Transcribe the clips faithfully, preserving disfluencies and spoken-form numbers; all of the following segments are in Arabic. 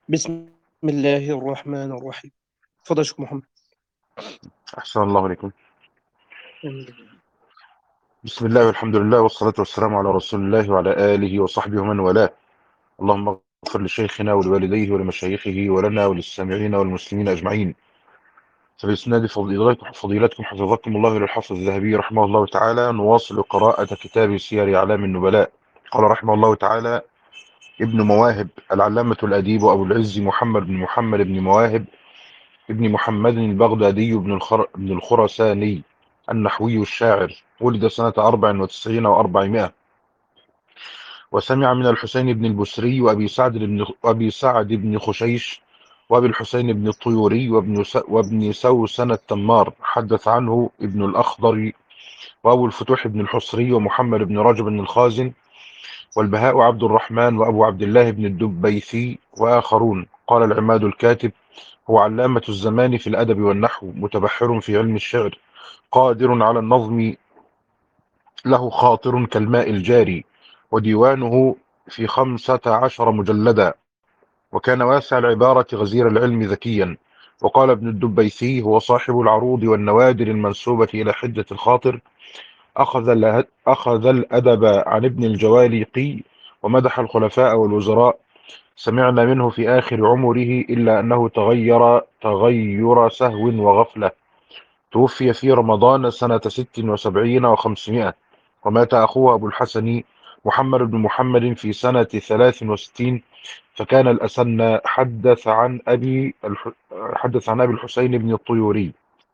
بسم الله الرحمن الرحيم. تفضل يا شيخ محمد. أحسن الله عليكم. آمين. بسم الله والحمد لله والصلاة والسلام على رسول الله وعلى آله وصحبه ومن والاه. اللهم اغفر لشيخنا ولوالديه ولمشايخه ولنا وللسامعين والمسلمين أجمعين. فبإسناد فضيلتكم فضيلتكم حفظكم الله إلى الحافظ الذهبي رحمه الله تعالى، نواصل قراءة كتاب سير أعلام النبلاء. قال رحمه الله تعالى: ابن مواهب العلامة الأديب أبو العز محمد بن محمد بن مواهب ابن محمد البغدادي بن الخر... بن الخرساني النحوي الشاعر، ولد سنة أربع وتسعين وأربعمائة، وسمع من الحسين بن البسري وأبي سعد بن وأبي سعد بن خشيش وأبي الحسين بن الطيوري وابن س... وابن سوسن التمار. حدث عنه ابن الأخضر وأبو الفتوح بن الحصري ومحمد بن رجب بن الخازن والبهاء عبد الرحمن وأبو عبد الله بن الدبيثي وآخرون. قال العماد الكاتب: هو علامة الزمان في الأدب والنحو، متبحر في علم الشعر، قادر على النظم، له خاطر كالماء الجاري، وديوانه في خمسة عشر مجلدا، وكان واسع العبارة غزير العلم ذكيا. وقال ابن الدبيثي: هو صاحب العروض والنوادر المنسوبة إلى حدة الخاطر، أخذ, اله- أخذ الأدب عن ابن الجواليقي، ومدح الخلفاء والوزراء. سمعنا منه في آخر عمره إلا أنه تغير تغير سهو وغفلة. توفي في رمضان سنة ست وسبعين وخمسمائة، ومات أخوه أبو الحسن محمد بن محمد في سنة ثلاث وستين، فكان الأسن. حدث عن أبي الح... حدث عن أبي الحسين بن الطيوري.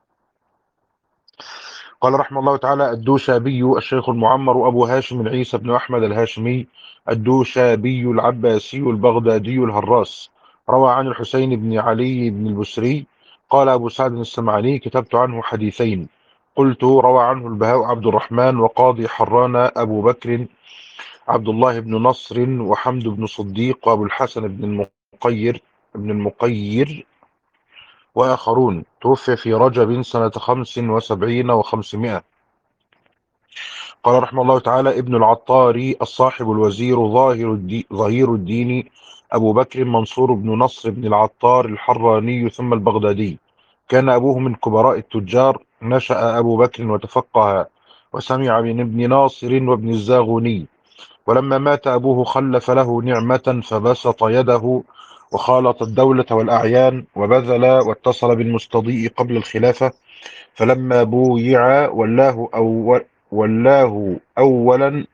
قال رحمه الله تعالى: الدوشابي الشيخ المعمر أبو هاشم عيسى بن أحمد الهاشمي الدوشابي العباسي البغدادي الهراس، روى عن الحسين بن علي بن البسري. قال أبو سعد السمعاني: كتبت عنه حديثين. قلت: روى عنه البهاء عبد الرحمن وقاضي حران أبو بكر عبد الله بن نصر وحمد بن صديق وأبو الحسن بن المقير بن المقير وآخرون. توفي في رجب سنة خمس وسبعين وخمسمائة. قال رحمه الله تعالى: ابن العطاري الصاحب الوزير ظاهر الدين ظهير الدين أبو بكر منصور بن نصر بن العطار الحراني ثم البغدادي. كان أبوه من كبراء التجار. نشأ أبو بكر وتفقه، وسمع من ابن ناصر وابن الزاغوني. ولما مات أبوه خلف له نعمة، فبسط يده وخالط الدولة والأعيان، وبذل واتصل بالمستضيء قبل الخلافة. فلما بويع ولاه أول ولاه أولا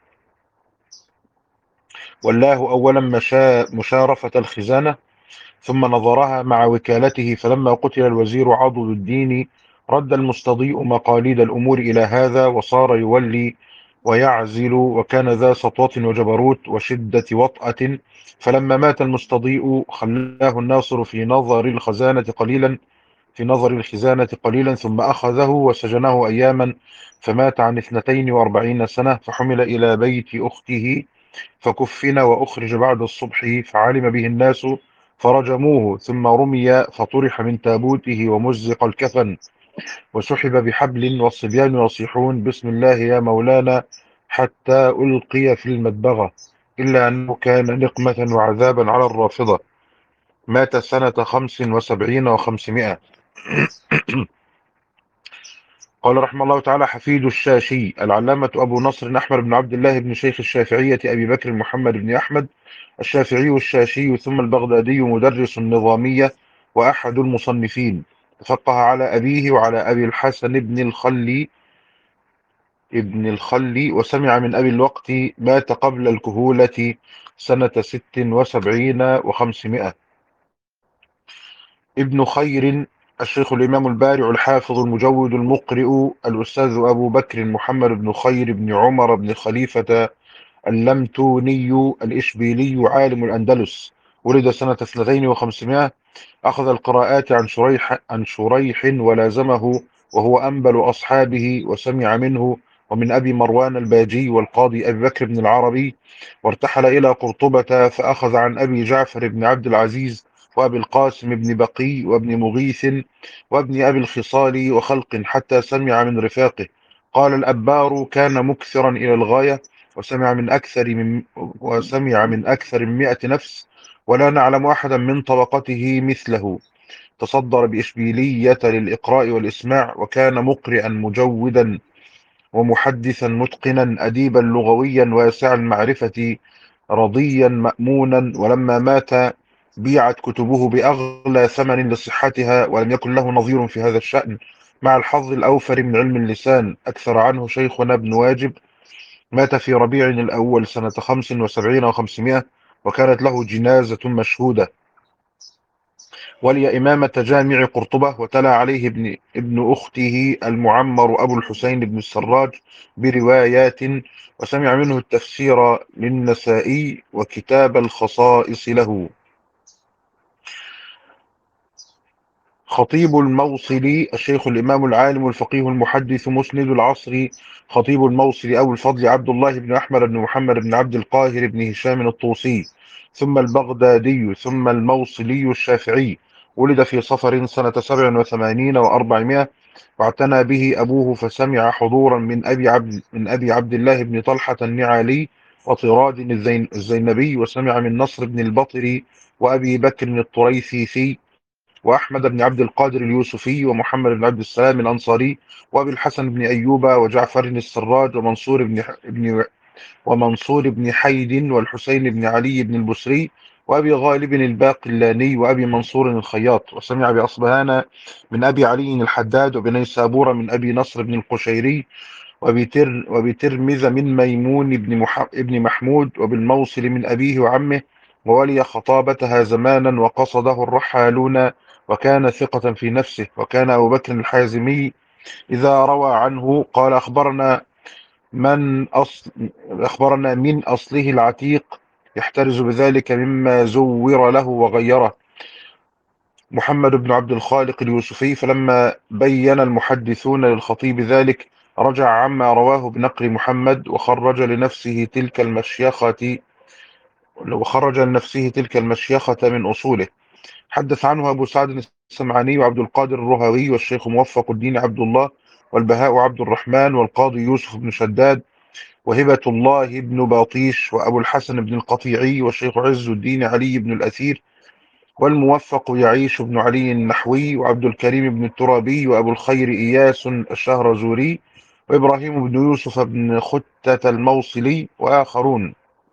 ولاه أولا مشا مشارفة الخزانة، ثم نظرها مع وكالته. فلما قتل الوزير عضد الدين، رد المستضيء مقاليد الأمور إلى هذا، وصار يولي ويعزل، وكان ذا سطوة وجبروت وشدة وطأة. فلما مات المستضيء خلاه الناصر في نظر الخزانة قليلا في نظر الخزانة قليلا ثم أخذه وسجنه أياما، فمات عن اثنتين وأربعين سنة. فحمل إلى بيت أخته فكفن وأخرج بعد الصبح، فعلم به الناس فرجموه، ثم رمي فطرح من تابوته ومزق الكفن، وسحب بحبل، والصبيان يصيحون: بسم الله يا مولانا، حتى ألقي في المدبغة، إلا أنه كان نقمة وعذابا على الرافضة. مات سنة خمس وسبعين وخمسمائة. قال رحمه الله تعالى: حفيد الشاشي العلامة أبو نصر أحمد بن عبد الله بن شيخ الشافعية أبي بكر محمد بن أحمد الشافعي الشاشي ثم البغدادي، مدرس النظامية وأحد المصنفين. تفقه على أبيه وعلى أبي الحسن بن الخلي ابن الخلي وسمع من أبي الوقت. مات قبل الكهولة سنة ست وسبعين وخمسمائة. ابن خير الشيخ الإمام البارع الحافظ المجود المقرئ الأستاذ أبو بكر محمد بن خير بن عمر بن خليفة اللمتوني الإشبيلي، عالم الأندلس، ولد سنة اثنتين وخمسمائة. أخذ القراءات عن شريح عن شريح ولازمه، وهو أنبل أصحابه، وسمع منه ومن أبي مروان الباجي والقاضي أبي بكر بن العربي. وارتحل إلى قرطبة، فأخذ عن أبي جعفر بن عبد العزيز وأبي القاسم بن بقي وابن مغيث وابن أبي الخصال وخلق، حتى سمع من رفاقه. قال الأبار: كان مكثرا إلى الغاية، وسمع من أكثر من وسمع من أكثر من مئة نفس، ولا نعلم أحدا من طبقته مثله. تصدر بإشبيلية للإقراء والإسماع، وكان مقرئا مجودا ومحدثا متقنا أديبا لغويا واسع المعرفة رضيا مأمونا. ولما مات بيعت كتبه بأغلى ثمن لصحتها، ولم يكن له نظير في هذا الشأن، مع الحظ الأوفر من علم اللسان. أكثر عنه شيخنا ابن واجب، مات في ربيع الأول سنة خمس وسبعين وخمسمائة، وكانت له جنازة مشهودة، ولي إمامة جامع قرطبة، وتلا عليه ابن, ابن أخته المعمر أبو الحسين بن السراج بروايات، وسمع منه التفسير للنسائي وكتاب الخصائص له. خطيب الموصلي الشيخ الإمام العالم الفقيه المحدث مسند العصر، خطيب الموصل أبو الفضل عبد الله بن أحمد بن محمد بن عبد القاهر بن هشام الطوسي، ثم البغدادي، ثم الموصلي الشافعي. ولد في صفر سنة سبع وثمانين وأربعمائة، واعتنى به أبوه، فسمع حضورا من أبي عبد من أبي عبد الله بن طلحة النعالي وطراد الزين الزينبي، وسمع من نصر بن البطري وأبي بكر الطريثيسي وأحمد بن عبد القادر اليوسفي ومحمد بن عبد السلام الأنصاري وأبي الحسن بن أيوب وجعفر السراج ومنصور بن بن ومنصور بن حيد والحسين بن علي بن البصري وأبي غالب الباقلاني وأبي منصور الخياط. وسمع بأصبهان من أبي علي الحداد وبني سابورة من أبي نصر بن القشيري وبتر وبترمذ من ميمون بن, مح... بن محمود وبالموصل من أبيه وعمه، وولي خطابتها زمانا وقصده الرحالون، وكان ثقة في نفسه. وكان أبو بكر الحازمي إذا روى عنه قال أخبرنا من أصل أخبرنا من أصله العتيق، يحترز بذلك مما زور له وغيره، محمد بن عبد الخالق اليوسفي. فلما بين المحدثون للخطيب ذلك رجع عما رواه بنقل محمد، وخرج لنفسه تلك المشيخة وخرج لنفسه تلك المشيخة من أصوله. حدث عنه أبو سعد السمعاني وعبد القادر الرهوي والشيخ موفق الدين عبد الله والبهاء عبد الرحمن والقاضي يوسف بن شداد وهبة الله بن باطيش وأبو الحسن بن القطيعي والشيخ عز الدين علي بن الأثير والموفق يعيش بن علي النحوي وعبد الكريم بن الترابي وأبو الخير إياس الشهرزوري وإبراهيم بن يوسف بن ختة الموصلي وآخرون.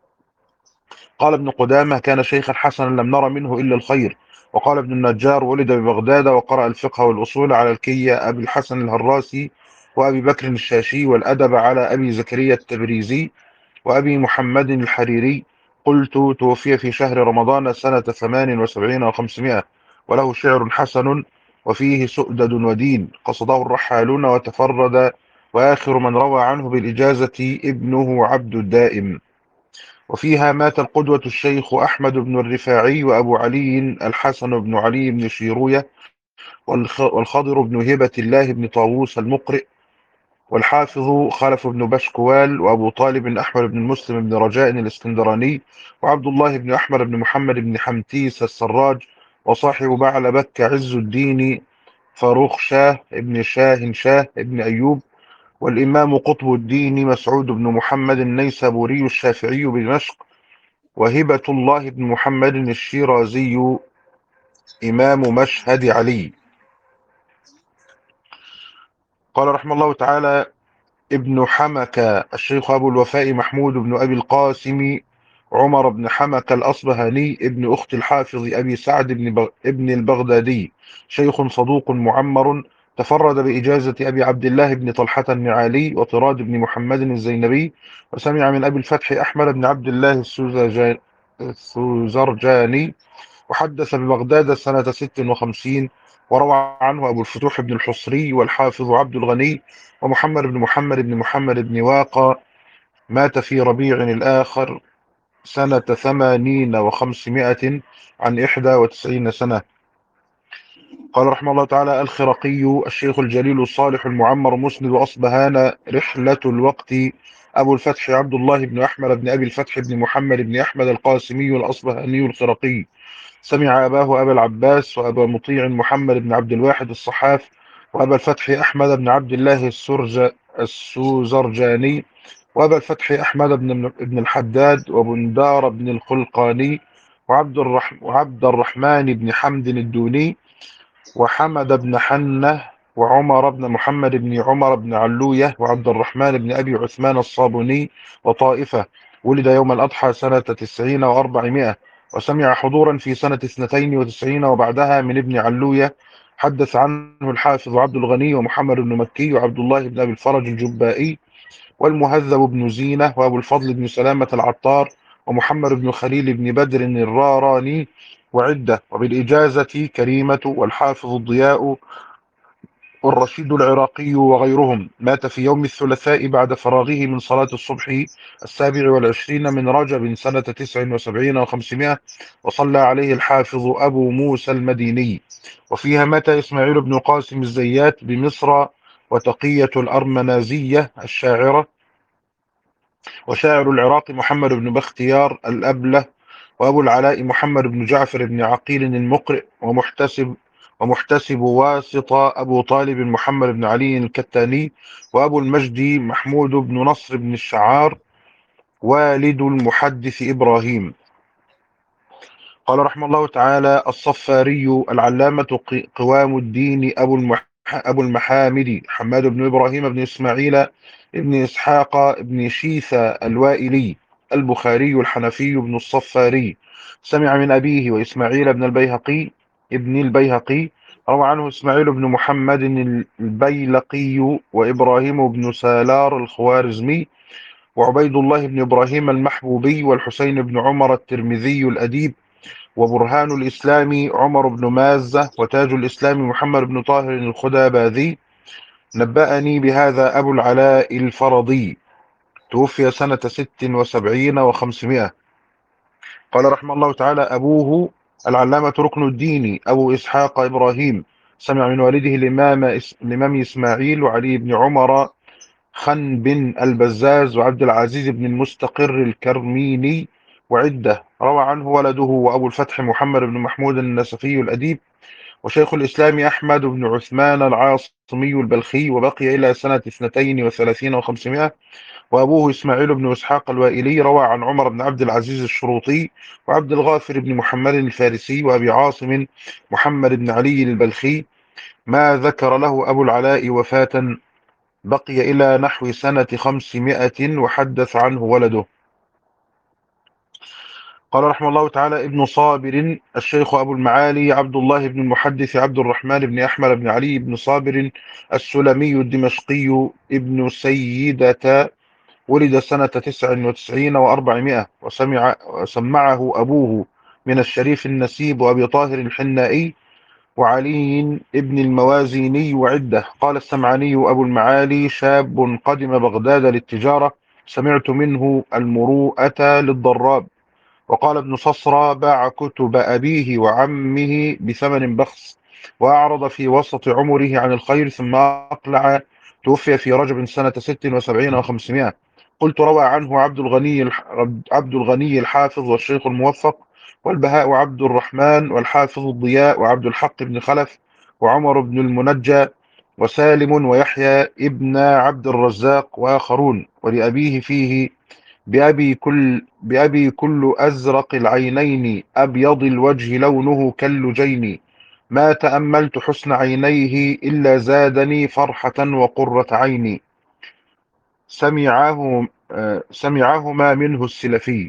قال ابن قدامة: كان شيخا حسنا لم نر منه إلا الخير. وقال ابن النجار: ولد ببغداد وقرأ الفقه والأصول على الكية أبي الحسن الهراسي وأبي بكر الشاشي، والأدب على أبي زكريا التبريزي وأبي محمد الحريري. قلت: توفي في شهر رمضان سنة ثمان وسبعين وخمسمائة، وله شعر حسن وفيه سؤدد ودين، قصده الرحالون وتفرد، وآخر من روى عنه بالإجازة ابنه عبد الدائم. وفيها مات القدوة الشيخ أحمد بن الرفاعي وأبو علي الحسن بن علي بن شيروية والخضر بن هبة الله بن طاووس المقرئ، والحافظ خلف بن بشكوال، وأبو طالب أحمد بن مسلم بن رجاء الإسكندراني، وعبد الله بن أحمد بن محمد بن حمتيس السراج، وصاحب بعل بك عز الدين فاروق شاه ابن شاه شاه ابن أيوب، والإمام قطب الدين مسعود بن محمد النيسابوري الشافعي بدمشق، وهبة الله بن محمد الشيرازي إمام مشهد علي. قال رحمه الله تعالى: ابن حمكة الشيخ أبو الوفاء محمود بن أبي القاسم عمر بن حمكة الأصبهاني ابن أخت الحافظ أبي سعد بن, بغ... ابن البغدادي، شيخ صدوق معمر، تفرد بإجازة أبي عبد الله بن طلحة النعالي وطراد بن محمد الزينبي، وسمع من أبي الفتح أحمد بن عبد الله السوزرجاني السوزرجاني وحدث ببغداد سنة ست وخمسين، وروى عنه أبو الفتوح بن الحصري والحافظ عبد الغني ومحمد بن محمد بن محمد بن واقة. مات في ربيع الآخر سنة ثمانين وخمسمائة عن إحدى وتسعين سنة. قال رحمه الله تعالى: الخرقي الشيخ الجليل الصالح المعمر مسند أصبهان رحلة الوقت أبو الفتح عبد الله بن أحمد بن أبي الفتح بن محمد بن أحمد القاسمي الأصبهاني الخرقي. سمع أباه أبا العباس وأبا مطيع محمد بن عبد الواحد الصحاف وأبا الفتح أحمد بن عبد الله السرج السوزرجاني وأبا الفتح أحمد بن بن الحداد وبندار بن الخلقاني وعبد الرحمن وعبد الرحمن بن حمد الدوني وحمد بن حنة وعمر بن محمد بن عمر بن علوية وعبد الرحمن بن أبي عثمان الصابوني وطائفة. ولد يوم الأضحى سنة تسعين وأربعمائة، وسمع حضورا في سنة اثنتين وتسعين وبعدها من ابن علوية. حدث عنه الحافظ عبد الغني ومحمد بن مكي وعبد الله بن أبي الفرج الجبائي والمهذب بن زينة وأبو الفضل بن سلامة العطار ومحمد بن خليل بن بدر الراراني وعدة. وبالإجازة كريمة والحافظ الضياء والرشيد العراقي وغيرهم. مات في يوم الثلاثاء بعد فراغه من صلاة الصبح السابع والعشرين من رجب سنة تسع وسبعين وخمسمائة، وصلى عليه الحافظ أبو موسى المديني. وفيها مات إسماعيل بن قاسم الزيات بمصر، وتقية الأرمنازية الشاعرة، وشاعر العراق محمد بن بختيار الأبله، وأبو العلاء محمد بن جعفر بن عقيل المقرئ، ومحتسب ومحتسب واسطة أبو طالب محمد بن علي الكتاني، وأبو المجد محمود بن نصر بن الشعار والد المحدث إبراهيم. قال رحمه الله تعالى: الصفاري العلامة قوام الدين أبو المح أبو المحامد حماد بن إبراهيم بن إسماعيل بن إسحاق بن شيثة الوائلي البخاري الحنفي بن الصفاري. سمع من أبيه وإسماعيل بن البيهقي ابن البيهقي. روى عنه إسماعيل بن محمد البيلقي وإبراهيم بن سالار الخوارزمي وعبيد الله بن إبراهيم المحبوبي والحسين بن عمر الترمذي الأديب وبرهان الإسلام عمر بن مازة وتاج الإسلام محمد بن طاهر الخداباذي. نبأني بهذا أبو العلاء الفرضي، توفي سنة ست وسبعين وخمسمائة. قال رحمه الله تعالى: أبوه العلامة ركن الدين أبو إسحاق إبراهيم. سمع من والده الإمام الإمام إسماعيل وعلي بن عمر خن بن البزاز وعبد العزيز بن المستقر الكرميني وعدة. روى عنه ولده وأبو الفتح محمد بن محمود النسفي الأديب، وشيخ الإسلام أحمد بن عثمان العاصمي البلخي، وبقي إلى سنة اثنتين وثلاثين وخمسمائة. وأبوه إسماعيل بن إسحاق الوائلي روى عن عمر بن عبد العزيز الشروطي وعبد الغافر بن محمد الفارسي وأبي عاصم محمد بن علي البلخي. ما ذكر له أبو العلاء وفاة بقي إلى نحو سنة خمسمائة، وحدث عنه ولده. قال رحمه الله تعالى: ابن صابر الشيخ أبو المعالي عبد الله بن المحدث عبد الرحمن بن أحمد بن علي بن صابر السلمي الدمشقي ابن سيدة، ولد سنة تسع وتسعين وأربعمائة، وسمع وسمعه أبوه من الشريف النسيب وأبي طاهر الحنائي وعلي ابن الموازيني وعدة. قال السمعاني أبو المعالي: شاب قدم بغداد للتجارة، سمعت منه المروءة للضراب. وقال ابن صصرى: باع كتب أبيه وعمه بثمن بخس، وأعرض في وسط عمره عن الخير ثم أقلع. توفي في رجب سنة ست وسبعين وخمسمائة. قلت: روى عنه عبد الغني عبد الغني الحافظ والشيخ الموفق والبهاء وعبد الرحمن والحافظ الضياء وعبد الحق بن خلف وعمر بن المنجى وسالم ويحيى ابن عبد الرزاق وآخرون. ولأبيه فيه: بأبي كل بأبي كل أزرق العينين أبيض الوجه لونه كاللجين. ما تأملت حسن عينيه إلا زادني فرحة وقرة عيني. سمعه سمعهما منه السلفي.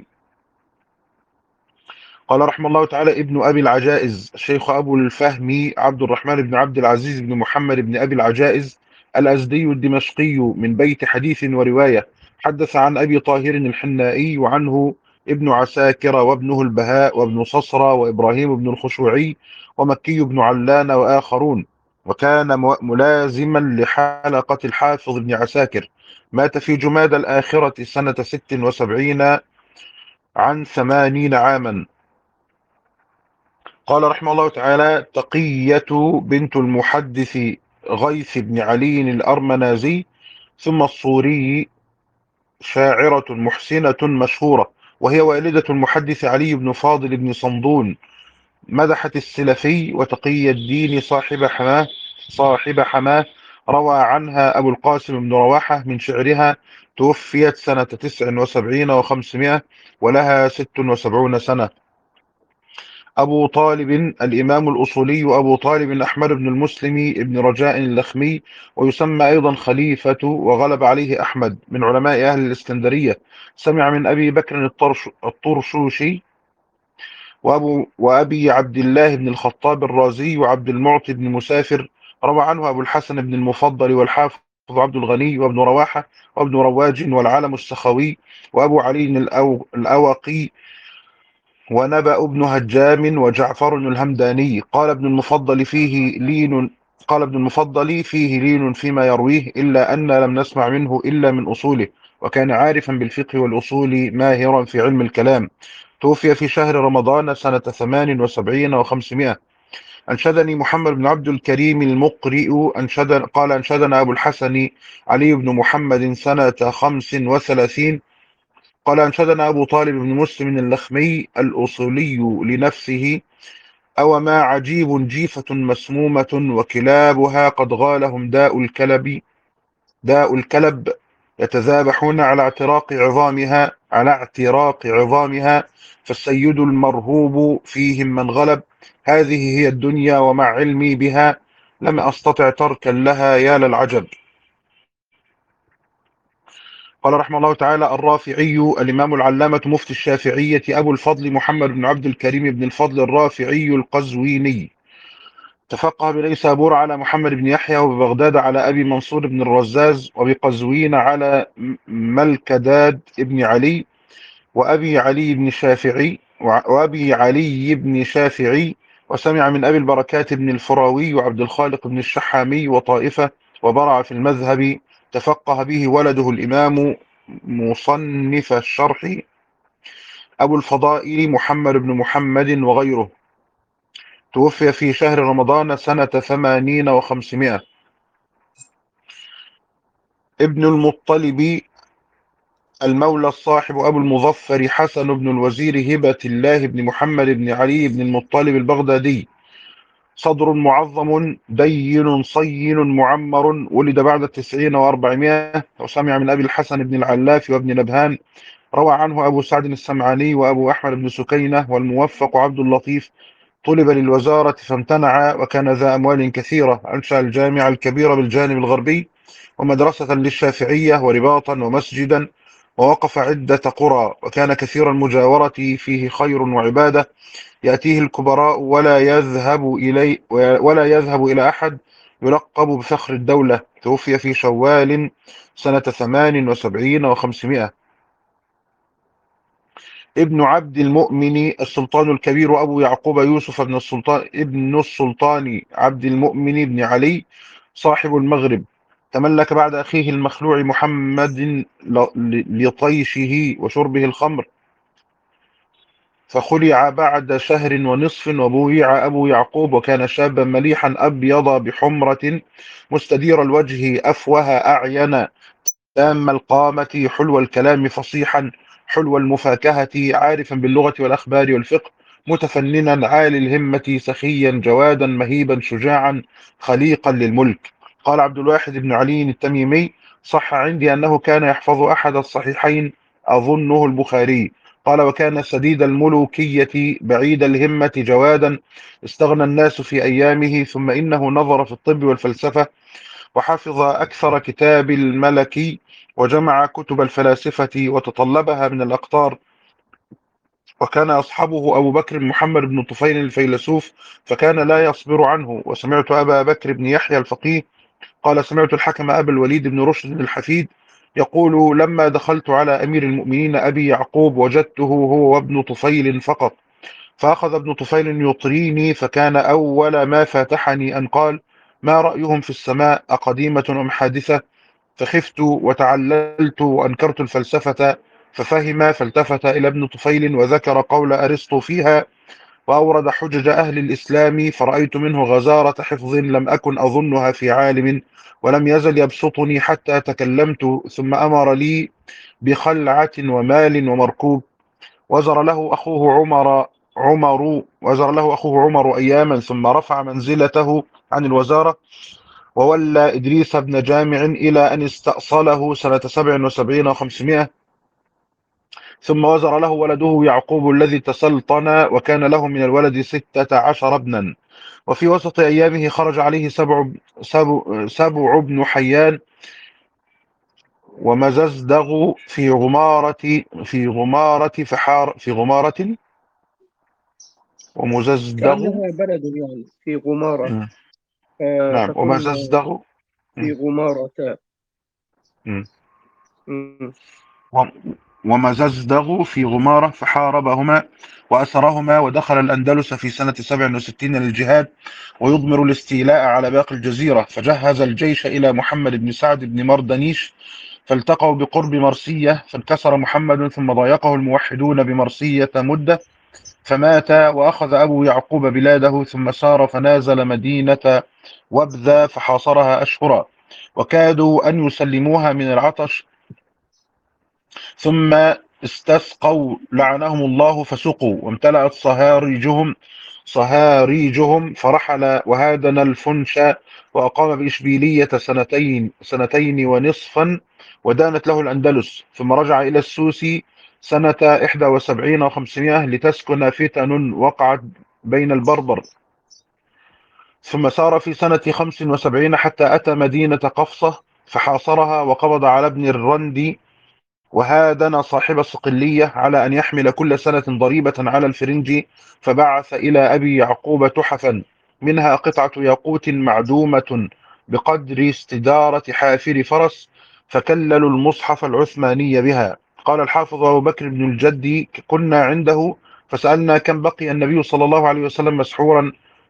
قال رحمه الله تعالى: ابن أبي العجائز الشيخ أبو الفهم عبد الرحمن بن عبد العزيز بن محمد بن أبي العجائز الأزدي الدمشقي من بيت حديث ورواية. حدث عن أبي طاهر الحنائي وعنه ابن عساكر وابنه البهاء وابن صصرى وإبراهيم بن الخشوعي ومكي بن علان وآخرون. وكان ملازما لحلقة الحافظ بن عساكر. مات في جماد الآخرة سنة ست وسبعين عن ثمانين عاما. قال رحمه الله تعالى: تقية بنت المحدث غيث بن علي الأرمنازي ثم الصوري، شاعرة محسنة مشهورة، وهي والدة المحدث علي بن فاضل بن صمدون. مدحت السلفي وتقي الدين صاحب حماه صاحب حماه روى عنها أبو القاسم بن رواحة من شعرها: توفيت سنة تسع وسبعين وخمسمائة ولها ست وسبعون سنة. أبو طالب الإمام الأصولي أبو طالب أحمد بن المسلم ابن رجاء اللخمي، ويسمى أيضا خليفة، وغلب عليه أحمد، من علماء أهل الإسكندرية. سمع من أبي بكر الطرش الطرشوشي وأبو وأبي عبد الله بن الخطاب الرازي وعبد المعطي بن مسافر. روى عنه أبو الحسن بن المفضل والحافظ عبد الغني وابن رواحة وابن رواج والعالم السخوي وأبو علي الأو الأوقي ونبأ ابن هجام وجعفر الهمداني. قال ابن المفضل فيه لين قال ابن المفضل فيه لين فيما يرويه، إلا أن لم نسمع منه إلا من أصوله، وكان عارفا بالفقه والأصول ماهرا في علم الكلام. توفي في شهر رمضان سنة ثمان وسبعين وخمسمائة. أنشدني محمد بن عبد الكريم المقرئ أنشدنا قال: أنشدنا أبو الحسن علي بن محمد سنة خمس وثلاثين. قال: أنشدنا أبو طالب بن مسلم اللخمي الأصولي لنفسه: أو ما عجيب جيفة مسمومة وكلابها قد غالهم داء الكلب داء الكلب يتذابحون على اعتراق عظامها على اعتراق عظامها فالسيد المرهوب فيهم من غلب. هذه هي الدنيا ومع علمي بها لم أستطع تركا لها يا للعجب. قال رحمه الله تعالى: الرافعي الإمام العلامة مفتي الشافعية أبو الفضل محمد بن عبد الكريم بن الفضل الرافعي القزويني، تفقه بنيسابور على محمد بن يحيى، وببغداد على أبي منصور بن الرزاز، وبقزوين على ملكداد بن علي وأبي علي بن شافعي وأبي علي بن شافعي. وسمع من أبي البركات بن الفراوي وعبد الخالق بن الشحامي وطائفة، وبرع في المذهب. تفقه به ولده الإمام مصنف الشرح أبو الفضائل محمد بن محمد وغيره. توفي في شهر رمضان سنة ثمانين وخمسمائة. ابن المطلب المولى الصاحب أبو المظفر حسن بن الوزير هبة الله بن محمد بن علي بن المطلب البغدادي، صدر معظم دين صين معمر، ولد بعد التسعين وأربعمائة. وسمع من أبي الحسن بن العلاف وابن نبهان. روى عنه أبو سعد السمعاني وأبو أحمد بن سكينة والموفق عبد اللطيف. طلب للوزارة فامتنع، وكان ذا أموال كثيرة. أنشأ الجامع الكبير بالجانب الغربي، ومدرسة للشافعية، ورباطا ومسجدا، ووقف عدة قرى، وكان كثير المجاورة، فيه خير وعبادة. يأتيه الكبراء ولا يذهب إلي ولا يذهب إلى أحد، يلقب بفخر الدولة. توفي في شوال سنة ثمان وسبعين وخمسمائة. ابن عبد المؤمن السلطان الكبير وأبو يعقوب يوسف بن السلطان ابن السلطان عبد المؤمن بن علي صاحب المغرب. تملك بعد أخيه المخلوع محمد لطيشه وشربه الخمر، فخلع بعد شهر ونصف، وبويع أبو يعقوب، وكان شابا مليحا أبيض بحمرة، مستدير الوجه أفوه أعين، تام القامة، حلو الكلام فصيحا، حلو المفاكهة، عارفا باللغة والأخبار والفقه، متفننا عالي الهمة، سخيا جوادا مهيبا شجاعا خليقا للملك. قال عبد الواحد بن علي التميمي: صح عندي أنه كان يحفظ أحد الصحيحين، أظنه البخاري. قال: وكان سديد الملوكية بعيد الهمة جوادا، استغنى الناس في أيامه، ثم إنه نظر في الطب والفلسفة، وحفظ أكثر كتاب الملكي، وجمع كتب الفلاسفة وتطلبها من الأقطار. وكان أصحابه أبو بكر محمد بن طفيل الفيلسوف، فكان لا يصبر عنه. وسمعت أبا بكر بن يحيى الفقيه قال: سمعت الحكم أبا الوليد بن رشد الحفيد يقول: لما دخلت على أمير المؤمنين أبي يعقوب وجدته هو وابن طفيل فقط، فأخذ ابن طفيل يطريني، فكان أول ما فاتحني أن قال: ما رأيهم في السماء، أقديمة أم حادثة؟ فخفت وتعللت وأنكرت الفلسفة، ففهم، فالتفت إلى ابن طفيل وذكر قول أرسطو فيها، وأورد حجج أهل الإسلام، فرأيت منه غزارة حفظ لم أكن أظنها في عالم، ولم يزل يبسطني حتى تكلمت، ثم أمر لي بخلعة ومال ومركوب. وزر له أخوه عمر عمر وزر له أخوه عمر أياما، ثم رفع منزلته عن الوزارة، وولى إدريس بن جامع إلى أن استأصله سنة سبع وسبعين وخمسمائة، ثم وزر له ولده يعقوب الذي تسلطن، وكان له من الولد ستة عشر ابنا. وفي وسط أيامه خرج عليه سبع سبع, سبع بن حيان ومززدغ في غمارة في غمارة فحار في غمارة ومززدغ. كأنها بلد يعني في غمارة، مم. نعم، فتكون ومززدغ. في مم. غمارة. مم. مم. و- ومززدغ في غمارة فحاربهما وأسرهما، ودخل الأندلس في سنة سبع وستين للجهاد ويضمر الاستيلاء على باقي الجزيرة، فجهز الجيش إلى محمد بن سعد بن مردنيش، فالتقوا بقرب مرسية، فانكسر محمد ثم ضايقه الموحدون بمرسية مدة، فمات. وأخذ أبو يعقوب بلاده، ثم سار فنازل مدينة وبذا فحاصرها أشهرا، وكادوا أن يسلموها من العطش، ثم استسقوا لعنهم الله فسقوا، وامتلأت صهاريجهم صهاريجهم فرحل وهادن الفنش، وأقام بإشبيلية سنتين سنتين ونصفا، ودانت له الأندلس، ثم رجع إلى السوسي سنة إحدى وسبعين وخمسمائة لتسكن فتن وقعت بين البربر، ثم سار في سنة خمس وسبعين حتى أتى مدينة قفصة فحاصرها، وقبض على ابن الرندي، وهادن صاحب الصقلية على أن يحمل كل سنة ضريبة على الفرنج، فبعث إلى أبي يعقوب تحفا منها قطعة ياقوت معدومة بقدر استدارة حافر فرس، فكللوا المصحف العثماني بها. قال الحافظ أبو بكر بن الجدي: كنا عنده فسألنا كم بقي النبي صلى الله عليه وسلم مسحورا،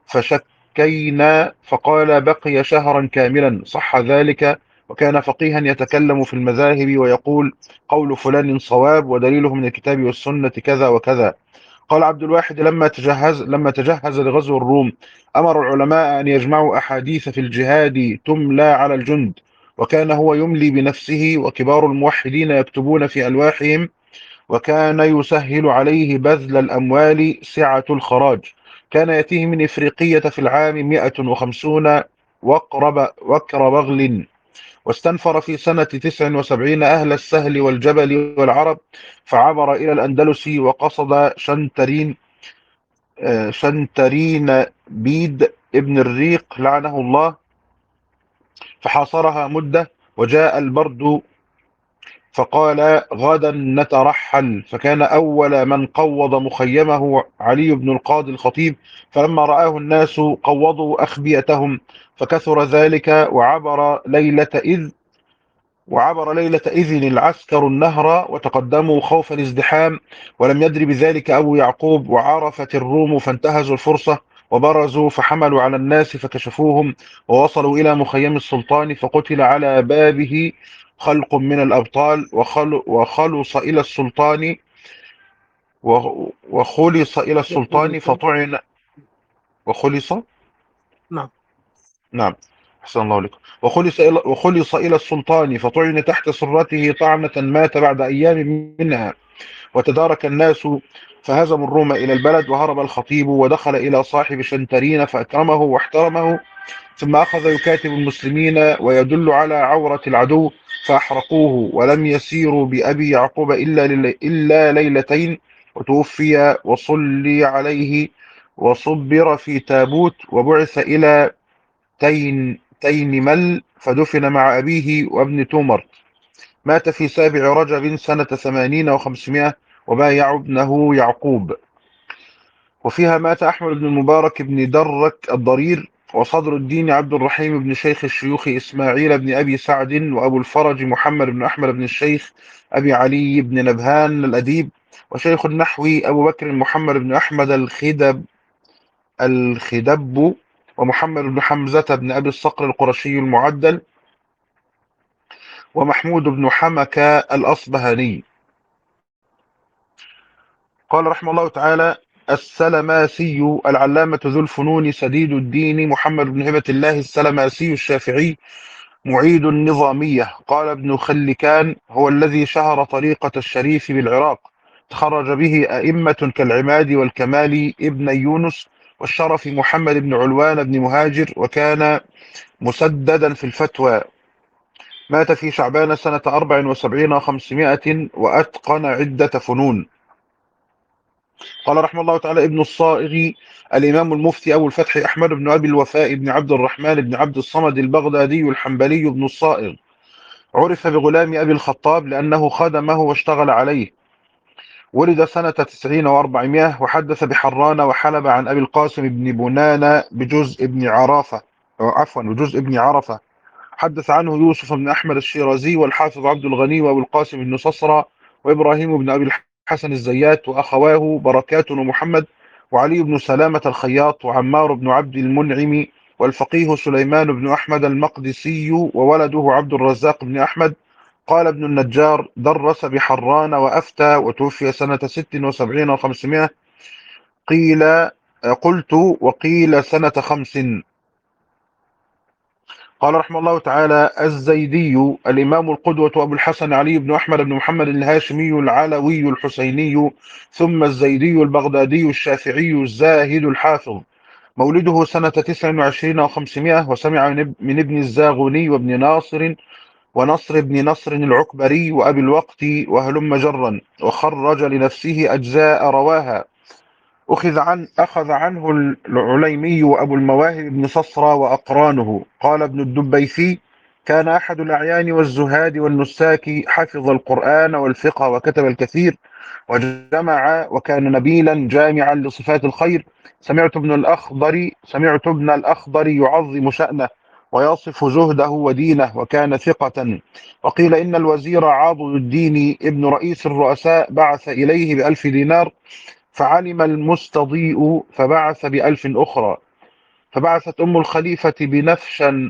فشكينا فقال: بقي شهرا كاملا. صح ذلك، وكان فقيها يتكلم في المذاهب ويقول: قول فلان صواب ودليله من الكتاب والسنة كذا وكذا. قال عبد الواحد: لما تجهز لما تجهز لغزو الروم أمر العلماء أن يجمعوا أحاديث في الجهاد تملى على الجند، وكان هو يملي بنفسه، وكبار الموحدين يكتبون في ألواحهم، وكان يسهل عليه بذل الأموال سعة الخراج. كان يأتيه من إفريقية في العام مئة وخمسون وقر وكر بغل، واستنفر في سنة تسع وسبعين أهل السهل والجبل والعرب، فعبر إلى الأندلس وقصد شنترين آه، شنترين بيد ابن الريق لعنه الله، فحاصرها مدة، وجاء البرد فقال: غدا نترحل. فكان أول من قوض مخيمه علي بن القاضي الخطيب، فلما رآه الناس قوضوا أخبيتهم، فكثر ذلك، وعبر ليلة إذ وعبر ليلة إذن العسكر النهر وتقدموا خوف الازدحام، ولم يدر بذلك أبو يعقوب، وعرفت الروم فانتهزوا الفرصة وبرزوا فحملوا على الناس فكشفوهم، ووصلوا إلى مخيم السلطان، فقتل على بابه خلق من الأبطال، وخل وخلص إلى السلطان و- وخلص إلى السلطان وخلص. فطعن وخلص نعم. نعم، أحسن الله عليكم. وخلص إلى وخلص إلى السلطان فطعن تحت سرته طعنة، مات بعد أيام منها، وتدارك الناس فهزموا الروم إلى البلد، وهرب الخطيب ودخل إلى صاحب شنترين فأكرمه واحترمه، ثم أخذ يكاتب المسلمين ويدل على عورة العدو، فأحرقوه، ولم يسيروا بأبي يعقوب إلا ليل- إلا ليلتين، وتوفي وصلي عليه وصبر في تابوت، وبعث إلى تين تينمل فدفن مع أبيه وابن تومر. مات في سابع رجب سنة ثمانين وخمسمائة، وبايع ابنه يعقوب. وفيها مات أحمد بن المبارك بن درك الضرير، وصدر الدين عبد الرحيم بن شيخ الشيوخ إسماعيل بن أبي سعد، وأبو الفرج محمد بن أحمد بن الشيخ أبي علي بن نبهان الأديب، وشيخ النحو أبو بكر محمد بن أحمد الخدب الخدب ومحمد بن حمزة بن أبي الصقر القرشي المعدل، ومحمود بن حمكة الأصبهاني. قال رحمه الله تعالى: السلماسي العلامة ذو الفنون سديد الدين محمد بن هبة الله السلماسي الشافعي معيد النظامية. قال ابن خلكان: هو الذي شهر طريقة الشريف بالعراق، تخرج به أئمة كالعماد والكمال ابن يونس والشرف محمد بن علوان بن مهاجر، وكان مسددا في الفتوى. مات في شعبان سنة أربع وسبعين وخمسمائة، وأتقن عدة فنون. قال رحمه الله تعالى ابن الصائغ: الإمام المفتي أبو الفتح أحمد بن أبي الوفاء بن عبد الرحمن بن عبد الصمد البغدادي الحنبلي بن الصائغ، عرف بغلام أبي الخطاب لأنه خدمه واشتغل عليه. ولد سنة تسعين وأربعمائة، وحدث بحران وحلب عن أبي القاسم بن بنان بجزء بن عرفة عفوا بجزء بن عرفة. حدث عنه يوسف بن أحمد الشيرازي والحافظ عبد الغني وأبو القاسم بن صصرة وإبراهيم بن أبي الحسن الزيات وأخواه بركات ومحمد وعلي بن سلامة الخياط وعمار بن عبد المنعم والفقيه سليمان بن أحمد المقدسي وولده عبد الرزاق بن أحمد. قال ابن النجار: درس بحران وأفتى، وتوفي سنة ست وسبعين وخمسمائة. قيل قلت وقيل سنة خمس. قال رحمه الله تعالى: الزيدي الإمام القدوة أبو الحسن علي بن أحمد بن محمد الهاشمي العلوي الحسيني، ثم الزيدي البغدادي الشافعي الزاهد الحافظ. مولده سنة تسع وعشرين وخمسمائة، وسمع من ابن الزاغوني وابن ناصر ونصر بن نصر العكبري وأبي الوقت وهلم جرا، وخرج لنفسه أجزاء رواها. أخذ عن أخذ عنه العليمي وأبو المواهب بن صصرى وأقرانه. قال ابن الدبيثي: كان أحد الأعيان والزهاد والنساك، حفظ القرآن والفقه وكتب الكثير وجمع، وكان نبيلا جامعا لصفات الخير. سمعت ابن الأخضر سمعت ابن الأخضر يعظم شأنه ويصف زهده ودينه، وكان ثقة. وقيل إن الوزير عاضد الدين ابن رئيس الرؤساء بعث إليه بألف دينار، فعلم المستضيء فبعث بألف أخرى. فبعثت أم الخليفة بنفشا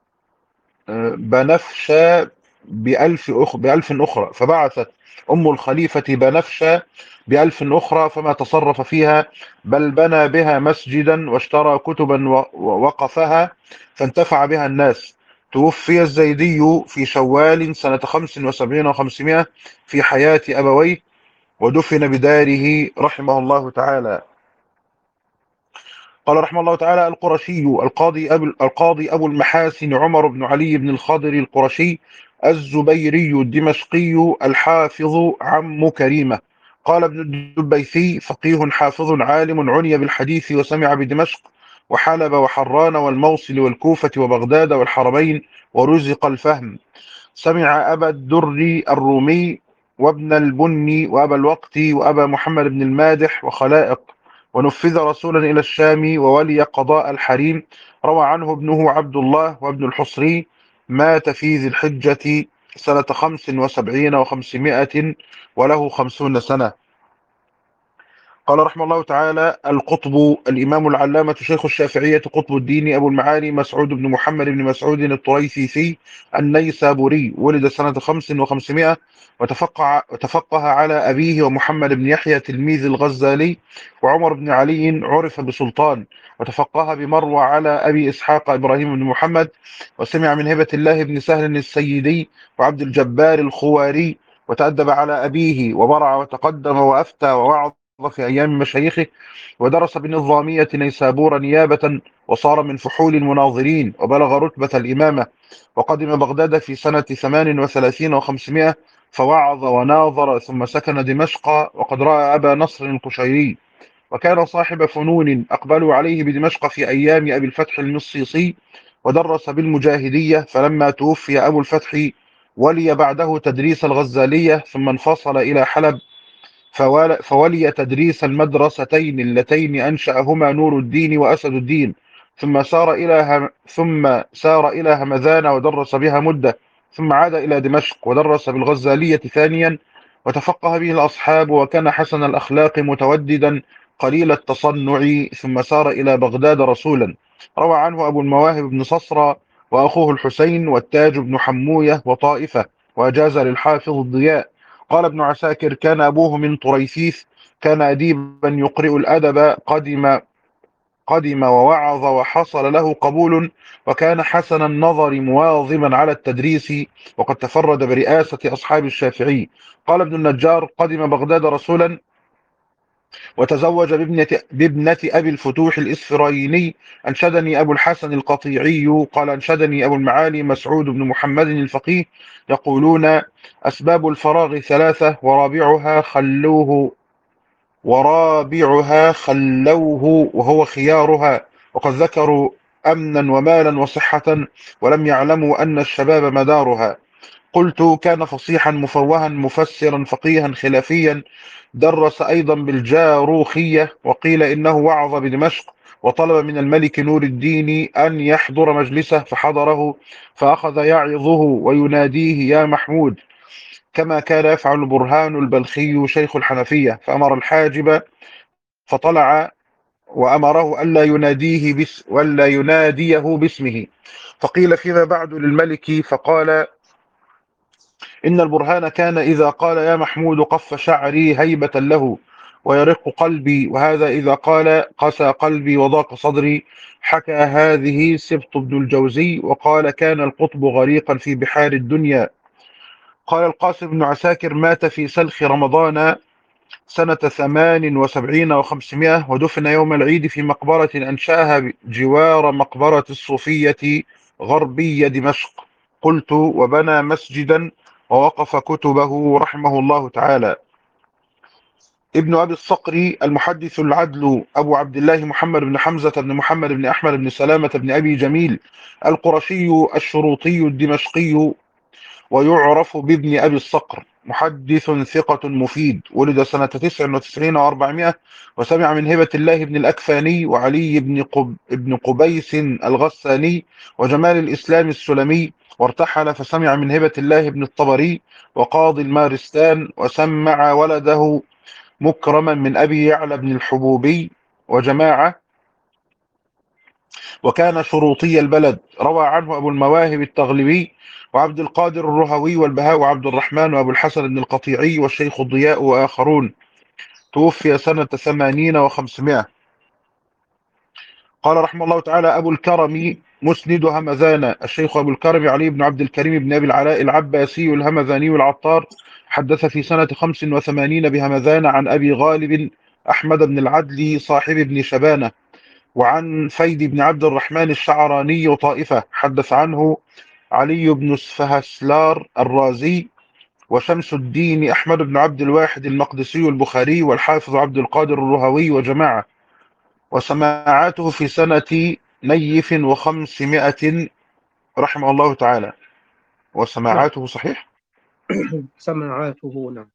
بنفشا بألف أخ بألف أخرى فبعثت أم الخليفة بنفشا بألف أخرى، فما تصرف فيها، بل بنى بها مسجدا واشترى كتبا ووقفها، فانتفع بها الناس. توفي الزيدي في شوال سنة خمس وسبعين وخمسمائة في حياة أبويه، ودفن بداره رحمه الله تعالى. قال رحمه الله تعالى: القرشي القاضي أبو القاضي أبو المحاسن عمر بن علي بن الخضر القرشي الزبيري الدمشقي الحافظ عم كريمة. قال ابن الدبيثي: فقيه حافظ عالم، عني بالحديث وسمع بدمشق وحلب وحران والموصل والكوفة وبغداد والحرمين، ورزق الفهم. سمع أبا الدر الرومي وابن البني وأبا الوقت وأبا محمد بن المادح وخلائق، ونفذ رسولا إلى الشام وولي قضاء الحريم. روى عنه ابنه عبد الله وابن الحصري. مات في ذي الحجة سنة خمس وسبعين وخمسمائة، وله خمسون سنة. قال رحمه الله تعالى: القطب الإمام العلامة شيخ الشافعية قطب الدين أبو المعالي مسعود بن محمد بن مسعود الطريسيسي النيسابوري، ولد سنة خمس وخمسمائة، وتفقه, وتفقه على أبيه ومحمد بن يحيى تلميذ الغزالي وعمر بن علي، عرف بسلطان. وتفقه بمروى على أبي إسحاق إبراهيم بن محمد، وسمع من هبة الله بن سهل السيدي وعبد الجبار الخواري، وتأدب على أبيه وبرع وتقدم وأفتى ووعظ في أيام مشايخه، ودرس بالنظامية نيسابور نيابة، وصار من فحول المناظرين، وبلغ رتبة الإمامة. وقدم بغداد في سنة ثمان وثلاثين وخمسمائة، فوعظ وناظر، ثم سكن دمشق، وقد رأى أبا نصر القشيري، وكان صاحب فنون أقبلوا عليه بدمشق في أيام أبي الفتح المصيصي، ودرس بالمجاهدية. فلما توفي أبو الفتح ولي بعده تدريس الغزالية، ثم انفصل إلى حلب، فولي تدريس المدرستين اللتين أنشأهما نور الدين وأسد الدين، ثم سار إلى هم ثم سار إلى همذان ودرس بها مدة، ثم عاد إلى دمشق ودرس بالغزالية ثانيا، وتفقه به الأصحاب، وكان حسن الأخلاق متوددا قليل التصنع، ثم سار إلى بغداد رسولا. روى عنه أبو المواهب بن صصرى وأخوه الحسين والتاج بن حموية وطائفة، وأجاز للحافظ الضياء. قال ابن عساكر: كان أبوه من طريسيس، كان أديبا يقرئ الأدب، قدم قدم ووعظ وحصل له قبول، وكان حسن النظر مواظبا على التدريس، وقد تفرد برئاسة أصحاب الشافعي. قال ابن النجار: قدم بغداد رسولا وتزوج بابنة, بابنة أبي الفتوح الإسفرايني. أنشدني أبو الحسن القطيعي قال أنشدني أبو المعالي مسعود بن محمد الفقيه يقولون: أسباب الفراغ ثلاثة ورابعها خلوه ورابعها خلوه وهو خيارها، وقد ذكروا أمنا ومالا وصحة ولم يعلموا أن الشباب مدارها. قلت: كان فصيحا مفوها مفسرا فقيها خلافيا، درس أيضا بالجاروخية، وقيل إنه وعظ بدمشق وطلب من الملك نور الدين أن يحضر مجلسه فحضره، فأخذ يعظه ويناديه: يا محمود، كما كان يفعل برهان البلخي شيخ الحنفية، فأمر الحاجب فطلع وأمره ألا يناديه بس ولا يناديه باسمه. فقيل فيما بعد للملك فقال: إن البرهان كان إذا قال يا محمود قف شعري هيبة له ويرق قلبي، وهذا إذا قال قسى قلبي وضاق صدري. حكى هذه سبط بن الجوزي، وقال: كان القطب غريقا في بحار الدنيا. قال القاسم بن عساكر: مات في سلخ رمضان سنة ثمان وسبعين وخمسمائة، ودفن يوم العيد في مقبرة أنشأها جوار مقبرة الصوفية غربي دمشق. قلت: وبنى مسجدا ووقف كتبه رحمه الله تعالى. ابن أبي الصقر المحدث العدل أبو عبد الله محمد بن حمزة بن محمد بن أحمد بن سلامة بن أبي جميل القرشي الشروطي الدمشقي، ويعرف بابن أبي الصقر، محدث ثقة مفيد، ولد سنة تسع وتسعين وأربعمائة، وسمع من هبة الله بن الأكفاني وعلي بن, قب بن قبيس الغساني وجمال الإسلام السلمي، وارتحل فسمع من هبة الله بن الطبري وقاضي المارستان، وسمع ولده مكرما من أبي يعلى بن الحبوبي وجماعة، وكان شروطي البلد. روى عنه أبو المواهب التغلبي وعبد القادر الرهوي والبهاء وعبد الرحمن وأبو الحسن بن القطيعي والشيخ الضياء وآخرون. توفي سنة ثمانين وخمسمائة. قال رحمه الله تعالى أبو الكرم مسند همذان الشيخ أبو الكرم علي بن عبد الكريم بن أبي العلاء العباسي الهمذاني العطار، حدث في سنة خمس وثمانين بهمذان عن أبي غالب أحمد بن العدلي صاحب ابن شبانة، وعن فيد بن عبد الرحمن الشعراني طائفة، حدث عنه علي بن سفهسلار الرازي وشمس الدين أحمد بن عبد الواحد المقدسي البخاري والحافظ عبد القادر الرهوي وجماعة. وسماعاته في سنة نيف وخمسمائة رحمه الله تعالى. نعم. وسماعاته صحيح؟ سماعاته نعم.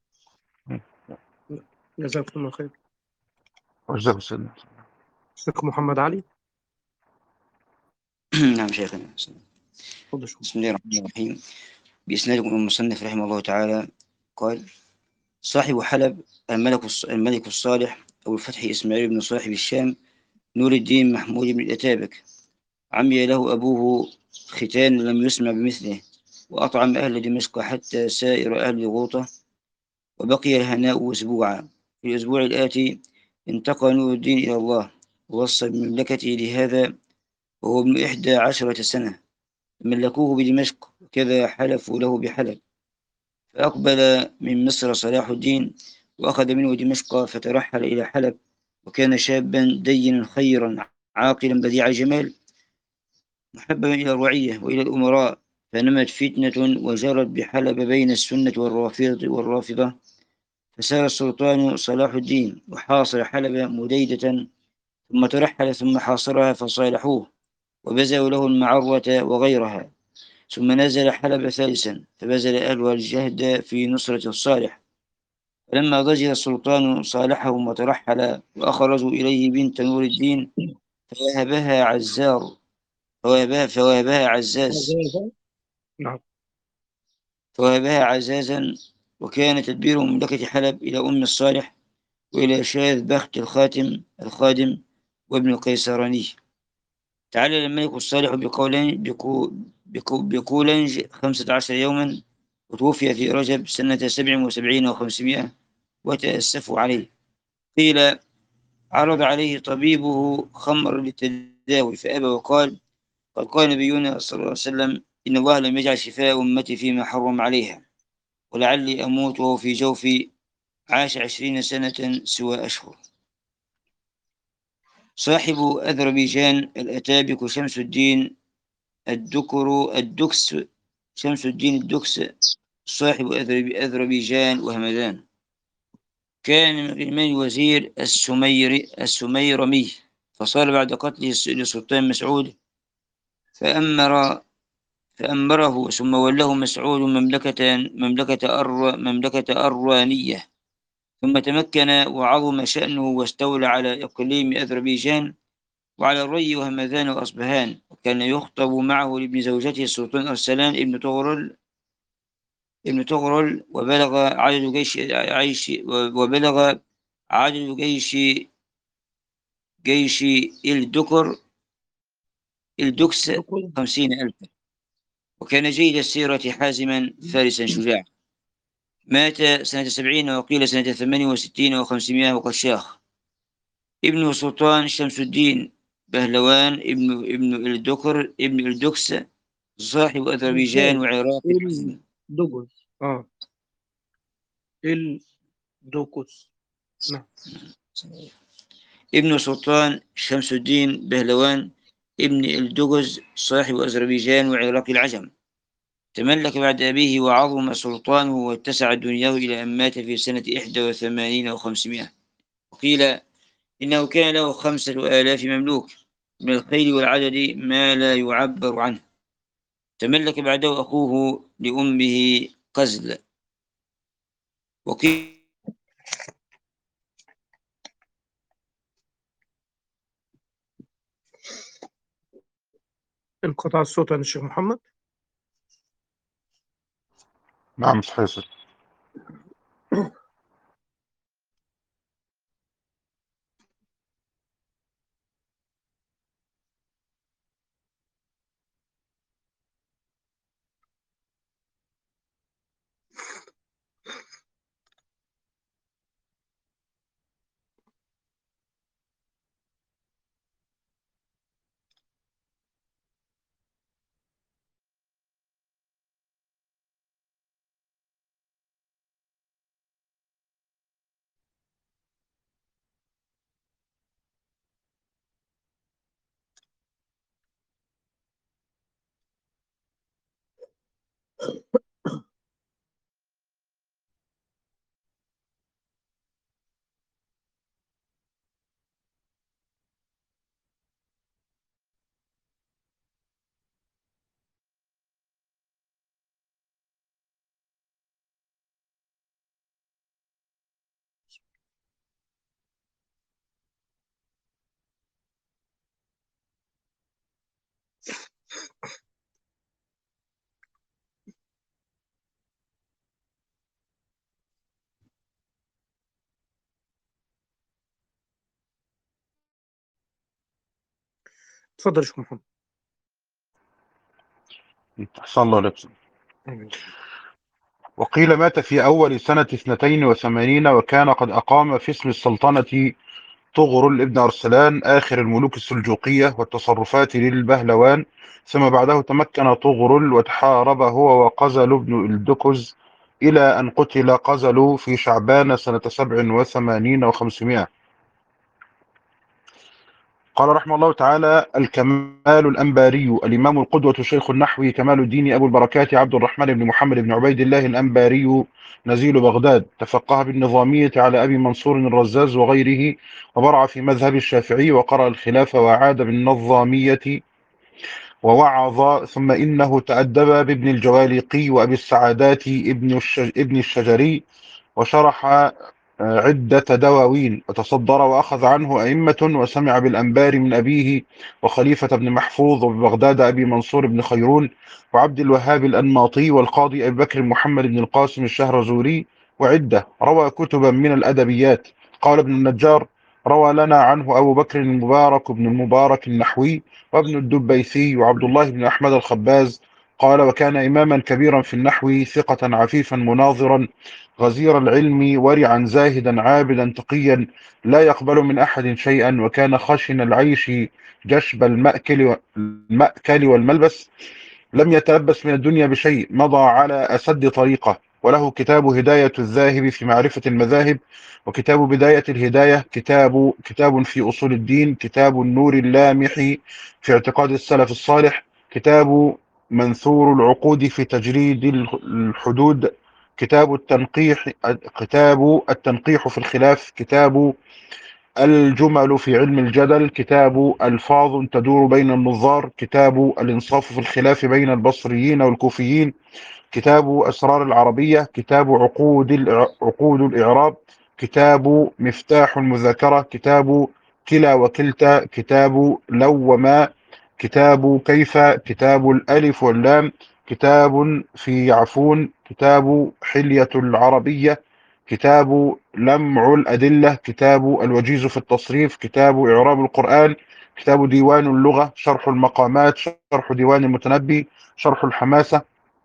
جزاكم الله خير. وجزاكم سيدنا. شيخ محمد علي. نعم شيخنا. تفضل شيخ. بسم الله الرحمن الرحيم. بإسنادكم المصنف رحمه الله تعالى قال: صاحب حلب الملك الص- الملك الصالح أبو الفتح إسماعيل بن صاحب الشام نور الدين محمود بن الأتابك، عمي له أبوه ختان لم يسمع بمثله، وأطعم أهل دمشق حتى سائر أهل الغوطة، وبقي الهناء أسبوعا. في الأسبوع الآتي انتقل نور الدين إلى الله ووصى بمملكته لهذا وهو ابن إحدى عشرة سنة، ملكوه بدمشق وكذا حلفوا له بحلب. فأقبل من مصر صلاح الدين وأخذ منه دمشق فترحل إلى حلب، وكان شابا دينا خيرا عاقلا بديع الجمال محببا إلى الرعية وإلى الأمراء. فنمت فتنة وجرت بحلب بين السنة والرافضة والرافضة فسار السلطان صلاح الدين وحاصر حلب مديدة، ثم ترحل ثم حاصرها فصالحوه وبذلوا له المعروة وغيرها، ثم نزل حلب ثالثا فبذل أهلها الجهد في نصرة الصالح. فلما ضجر السلطان صالحهم وترحل وأخرجوا إليه بنت نور الدين فوهبها عزار فوهبها, فوهبها عزاز نعم. فوهبها عزازا. وكان تدبير مملكة حلب إلى أم الصالح وإلى شاذ بخت الخاتم الخادم وابن القيسراني. تعلل الملك الصالح بقولين بقو بقو بقولنج خمسة عشر يوما، وتوفي في رجب سنة سبع وسبعين وخمسمائة، وتأسفوا عليه. قيل عرض عليه طبيبه خمر للتداوي فأبى وقال: قد قال نبينا صلى الله عليه وسلم: إن الله لم يجعل شفاء أمتي فيما حرم عليها، ولعلي أموت وهو في جوفي عاش عشرين سنة سوى أشهر. صاحب أذربيجان الأتابك شمس الدين الدكر الدكس شمس الدين الدكس صاحب أذربيجان وهمدان، كان من غلمان الوزير السمير السميرمي، فصار بعد قتله للسلطان مسعود فأمر فأمره ثم ولاه مسعود مملكة مملكة أر مملكة أروانية، ثم تمكن وعظم شأنه واستولى على إقليم أذربيجان وعلى الري وهمذان وأصبهان، وكان يخطب معه لابن زوجته السلطان أرسلان ابن طغرل ابن طغرل وبلغ عدد جيش عيش وبلغ عدد جيش جيش الدكر الدكس خمسين ألفا، وكان جيد السيرة حازما فارسا شجاعا. مات سنة سبعين وقيل سنة ثمانية وستين وخمسمائة وقد شاخ. ابنه سلطان شمس الدين بهلوان ابن ابن الدكر ابن الدكس صاحب أذربيجان وعراق الدوكوس اه الدوكوس نعم. ابن سلطان شمس الدين بهلوان ابن الدجز صاحب أذربيجان وعراق العجم، تملك بعد أبيه وعظم سلطانه واتسع دنياه إلى أن مات في سنة إحدى وثمانين وخمسمائة. وقيل إنه كان له خمسة آلاف مملوك من الخيل والعدد ما لا يعبر عنه. تملك بعده أخوه لأمه قزل. وقيل انقطع الصوت عن الشيخ محمد. نعم صحيح. تفضل يا شيخ محمد. أحسن الله لك. وقيل مات في أول سنة اثنتين وثمانين وكان قد أقام في اسم السلطنة طغرل ابن أرسلان آخر الملوك السلجوقية والتصرفات للبهلوان، ثم بعده تمكن طغرل وتحارب هو وقزل بن الدكز إلى أن قتل قزل في شعبان سنة سبع وثمانين وخمسمائة. قال رحمه الله تعالى: الكمال الأنباري الإمام القدوة شيخ النحو كمال الدين أبو البركات عبد الرحمن بن محمد بن عبيد الله الأنباري نزيل بغداد، تفقه بالنظامية على أبي منصور الرزاز وغيره، وبرع في مذهب الشافعي وقرأ الخلاف وعاد بالنظامية ووعظ، ثم إنه تأدب بابن الجوالقي وأبي السعادات ابن, الشج... ابن الشجري، وشرح عدة دواوين، وتصدر وأخذ عنه أئمة، وسمع بالأنبار من أبيه وخليفة بن محفوظ، وببغداد أبي منصور بن خيرون وعبد الوهاب الأنماطي والقاضي أبي بكر محمد بن القاسم الشهرزوري وعدة. روى كتبا من الأدبيات. قال ابن النجار: روى لنا عنه أبو بكر المبارك بن المبارك النحوي وابن الدبيسي وعبد الله بن أحمد الخباز. قال: وكان إماما كبيرا في النحو، ثقة عفيفا مناظرا غزير العلم، ورعا زاهدا عابدا تقيا، لا يقبل من أحد شيئا، وكان خشن العيش جشب المأكل, المأكل والملبس، لم يتلبس من الدنيا بشيء، مضى على أسد طريقة، وله كتاب هداية الذاهب في معرفة المذاهب، وكتاب بداية الهداية، كتاب كتاب في أصول الدين، كتاب النور اللامح في اعتقاد السلف الصالح، كتاب منثور العقود في تجريد الحدود، كتاب التنقيح كتاب التنقيح في الخلاف، كتاب الجمل في علم الجدل، كتاب ألفاظ تدور بين النظار، كتاب الإنصاف في الخلاف بين البصريين والكوفيين، كتاب أسرار العربية، كتاب عقود الإع- عقود الإعراب، كتاب مفتاح المذاكرة، كتاب كلا وكلتا، كتاب لو وما، كتاب كيف، كتاب الألف واللام، كتاب في يعفون، كتاب حلية العربية، كتاب لمع الأدلة، كتاب الوجيز في التصريف، كتاب إعراب القرآن، كتاب ديوان اللغة، شرح المقامات، شرح ديوان المتنبي، شرح الحماسة،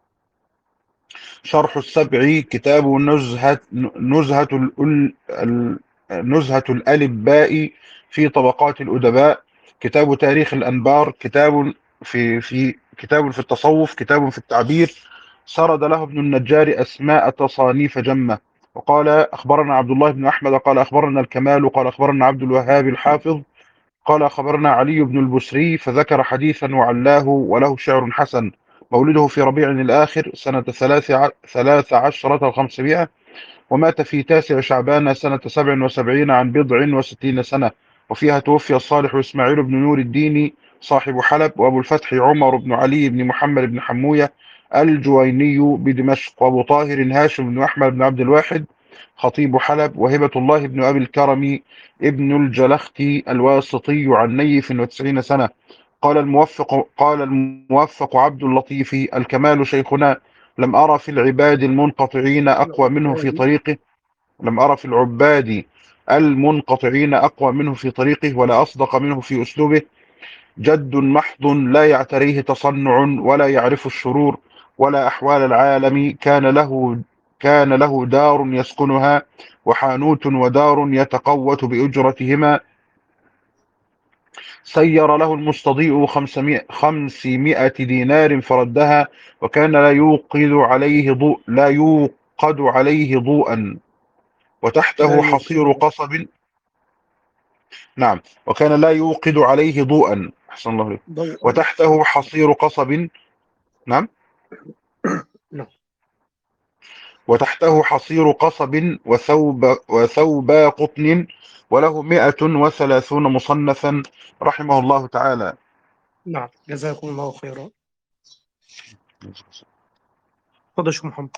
شرح السبعي، كتاب نزهة نزهة الأل ال- نزهة الألباء في طبقات الأدباء، كتاب تاريخ الأنبار، كتاب في في كتاب في التصوف، كتاب في التعبير. سرد له ابن النجار أسماء تصانيف جمة، وقال أخبرنا عبد الله بن أحمد قال أخبرنا الكمال قال أخبرنا عبد الوهاب الحافظ قال أخبرنا علي بن البسري، فذكر حديثا وعلاه، وله شعر حسن. مولده في ربيع الآخر سنة ثلاث ع- ثلاث عشرة وخمسمائة، ومات في تاسع شعبان سنة سبع وسبعين عن بضع وستين سنة، وفيها توفي الصالح إسماعيل بن نور الدين صاحب حلب، وأبو الفتح عمر بن علي بن محمد بن حموية الجويني بدمشق، وأبو طاهر هاشم بن أحمد بن عبد الواحد خطيب حلب، وهبة الله بن أبي الكرم ابن الجلختي الواسطي عن نيف وتسعين سنة. قال الموفق قال الموفق عبد اللطيف: الكمال شيخنا، لم أرى في العباد المنقطعين أقوى منه في طريقه لم أرى في العباد المنقطعين أقوى منه في طريقه، ولا أصدق منه في أسلوبه. جد محض لا يعتريه تصنع، ولا يعرف الشرور ولا أحوال العالم. كان له كان له دار يسكنها، وحانوت ودار يتقوت بأجرتهما. سير له المستضيء خمسمائة, خمسمائة دينار فردها، وكان لا يوقد عليه ضوء لا يوقد عليه ضوءا، لا وتحته حصير يوقد. قصب. نعم، وكان لا يوقد عليه ضوءا. أحسن الله عليك. ضوءا. وتحته حصير قصب. نعم. نعم. وتحته حصير قصب وثوب وثوب قطن، وله مئة وثلاثون مصنفا رحمه الله تعالى. نعم، جزاكم الله خيرا. تفضل شيخ محمد.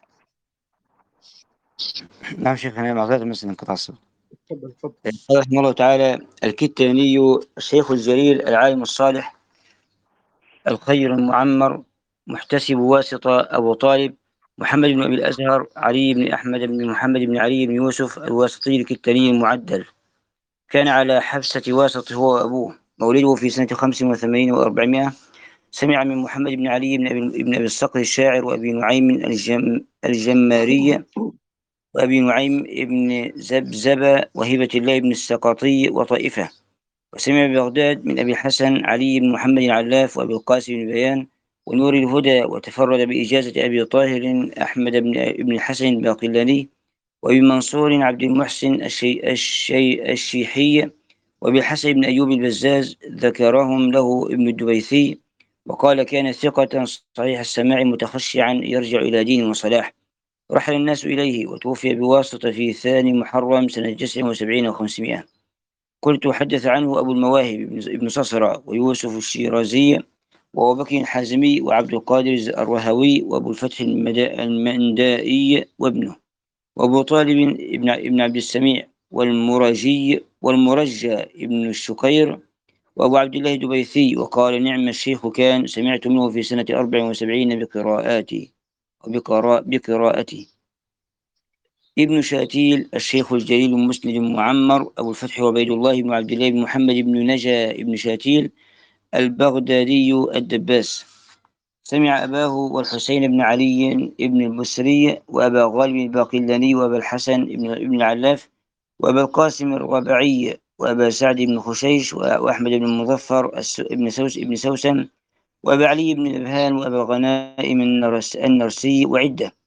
نعم شيخنا، معذرة مثلا انقطاع الصوت. تفضل تفضل. قال رحمه الله تعالى: الكتاني الشيخ الجليل العالم الصالح الخير المعمر محتسب واسطة أبو طالب محمد بن أبي الأزهر علي بن أحمد بن محمد بن علي بن يوسف الواسطي الكتاني المعدل، كان على حفصة واسط هو وأبوه. مولده في سنة خمس وثمانين وأربعمائة. سمع من محمد بن علي بن أبي, بن أبي الصقر الشاعر، وأبي نعيم الجم الجماري، وأبي نعيم بن زبزب، وهبة الله بن السقطي، وطائفة. وسمع ببغداد من أبي الحسن علي بن محمد العلاف، وأبي القاسم بن بيان، ونور الهدى. وتفرد بإجازة أبي طاهر أحمد بن ابن الحسن الباقلاني، وأبي منصور عبد المحسن الشي الشي الشيحي، وأبي الحسن بن أيوب البزاز. ذكرهم له ابن الدبيثي، وقال: كان ثقة صحيح السماع متخشعا يرجع إلى دين وصلاح. رحل الناس إليه، وتوفي بواسطة في ثاني محرم سنة تسع وسبعين وخمسمائة. قلت: حدث عنه أبو المواهب ابن صصرة، ويوسف الشيرازي، وأبو بكر الحازمي، وعبد القادر الرهوي، وأبو الفتح المندائي وابنه، وأبو طالب ابن ابن عبد السميع، والمرجي والمرجى ابن الشقير، وأبو عبد الله الدبيثي. وقال: نعم الشيخ كان، سمعت منه في سنة أربع وسبعين بقراءاتي وبقراء بقراءتي. ابن شاتيل الشيخ الجليل المسند المعمر أبو الفتح عبيد الله بن عبد الله بن محمد بن نجا بن شاتيل البغدادي الدباس. سمع أباه والحسين بن علي بن البسري، وأبا غالب الباقلاني، وأبا الحسن بن العلاف، وأبا القاسم الربعي، وأبا سعد بن خشيش، وأحمد بن المظفر بن سوس بن سوسن، وأبا علي بن الإبهان، وأبا غنائم النرسي، وعدة.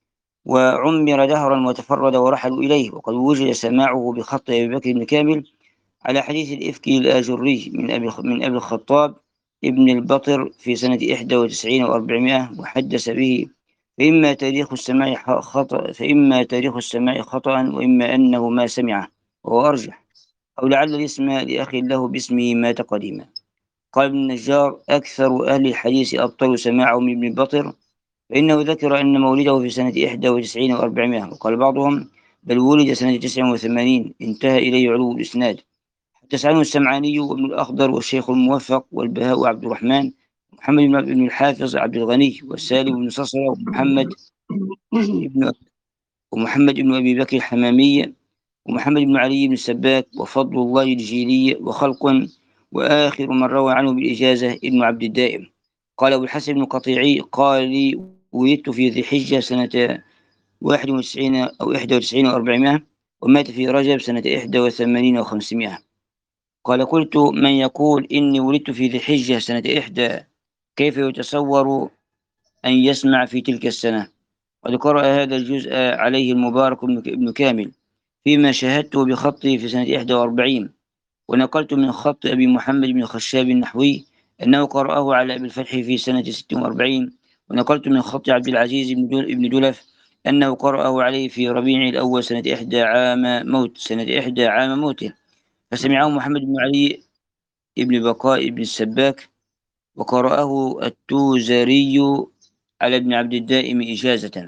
وعمر دهرا وتفرد ورحلوا إليه، وقد وجد سماعه بخط أبي بكر بن كامل على حديث الإفك الآجري من أبي من أبي الخطاب ابن البطر في سنة إحدى وتسعين وأربعمائة، وحدث به، فإما تاريخ السماع خطأ فإما تاريخ السماع خطأ، وإما أنه ما سمعه وهو أرجح، أو لعل الاسم لأخ له باسمه مات قديما. قال ابن النجار: أكثر أهل الحديث أبطلوا سماعه من ابن البطر، فإنه ذكر أن مولده في سنة إحدى وتسعين وأربعمائة، وقال بعضهم بل ولد سنة تسع وثمانين، انتهى إليه علو الإسناد. حدث عنه السمعاني وابن الأخضر والشيخ الموفق والبهاء وعبد الرحمن، محمد بن الحافظ عبد الغني والسالم بن صصرة ومحمد بن ومحمد بن أبي بكر الحمامي ومحمد بن علي بن السباك وفضل الله الجيلي وخلق. وآخر من روى عنه بالإجازة ابن عبد الدائم. قال أبو الحسن بن القطيعي قال لي: ولدت في ذي حجة سنة واحد وتسعين أو إحدى وتسعين وأربعمائة، ومات في رجب سنة إحدى وثمانين وخمسمائة. قال: قلت: من يقول إني ولدت في ذي حجة سنة إحدى، كيف يتصور أن يسمع في تلك السنة؟ قد قرأ هذا الجزء عليه المبارك ابن كامل فيما شاهدته بخطي في سنة إحدى وأربعين، ونقلت من خط أبي محمد بن خشاب النحوي أنه قرأه على أبي الفتح في سنة ست وأربعين، ونقلت من خط عبد العزيز بن دلف أنه قرأه عليه في ربيع الأول سنة إحدى عام موت سنة إحدى عام موته، فسمعه محمد بن علي ابن بقاء بن السباك، وقرأه التوزري على ابن عبد الدائم إجازة.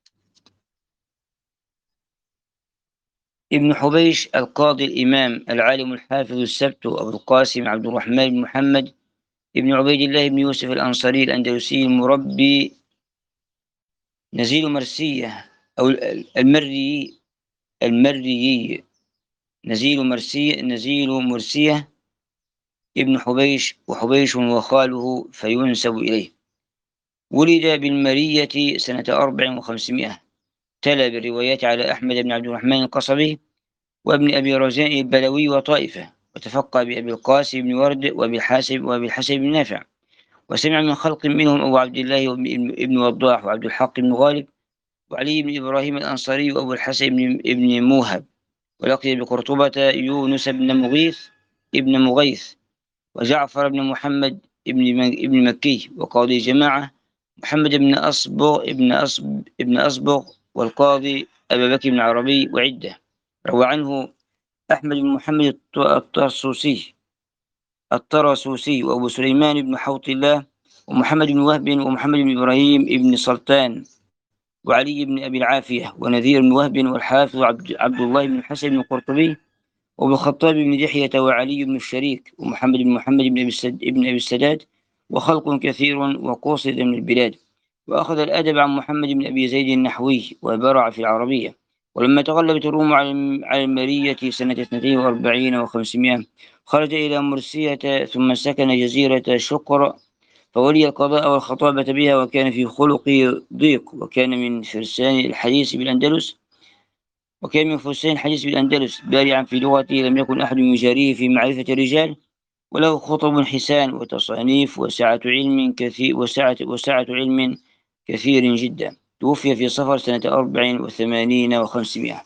ابن حبيش القاضي الإمام العالم الحافظ السبت أبو القاسم عبد الرحمن بن محمد ابن عبيد الله بن يوسف الأنصاري الأندلسي المربي، نزيل مرسية أو المري المري نزيل مرسية نزيل مرسية ابن حبيش، وحبيش وخاله فينسب إليه. ولد بالمرية سنة أربع وخمسمائة، تلا بالروايات على أحمد بن عبد الرحمن القصبي وابن أبي رزاء البلوي وطائفة، وتفقه بأبي القاسم بن ورد وأبي الحاسب وأبي الحسن بن نافع، وسمع من خلق منهم أبو عبد الله ابن وضاح وعبد الحق بن غالب وعلي بن إبراهيم الأنصاري وأبو الحسن بن موهب، ولقي بقرطبة يونس بن مغيث ابن مغيث وجعفر بن محمد ابن ابن مكي وقاضي جماعة محمد بن أصبغ ابن أصب ابن أصبغ والقاضي أبا بكر بن عربي وعدة. روى عنه أحمد بن محمد الطرسوسي الطرسوسي وأبو سليمان بن حوط الله ومحمد بن وهب ومحمد بن إبراهيم بن سلطان وعلي بن أبي العافية ونذير بن وهب والحافظ عبد, عبد الله بن الحسن بن القرطبي وابن الخطاب بن دحية وعلي بن الشريك ومحمد بن محمد بن أبي السد ابن أبي السداد وخلق كثير وقوصد من البلاد. وأخذ الأدب عن محمد بن أبي زيد النحوي وبرع في العربية. ولما تغلبت الروم على المرية سنة اثنتين وأربعين وخمسمائة، خرج إلى مرسية ثم سكن جزيرة شقر، فولي القضاء والخطابة بها، وكان في خلق ضيق، وكان من فرسان الحديث بالأندلس وكان من فرسان الحديث بالأندلس بارعا في لغته، لم يكن أحد يجاريه في معرفة الرجال، وله خطب حسان وتصانيف وسعة علم كثير وسعة وسعة علم كثير جدا. توفي في صفر سنة أربع وثمانين وخمسمائة.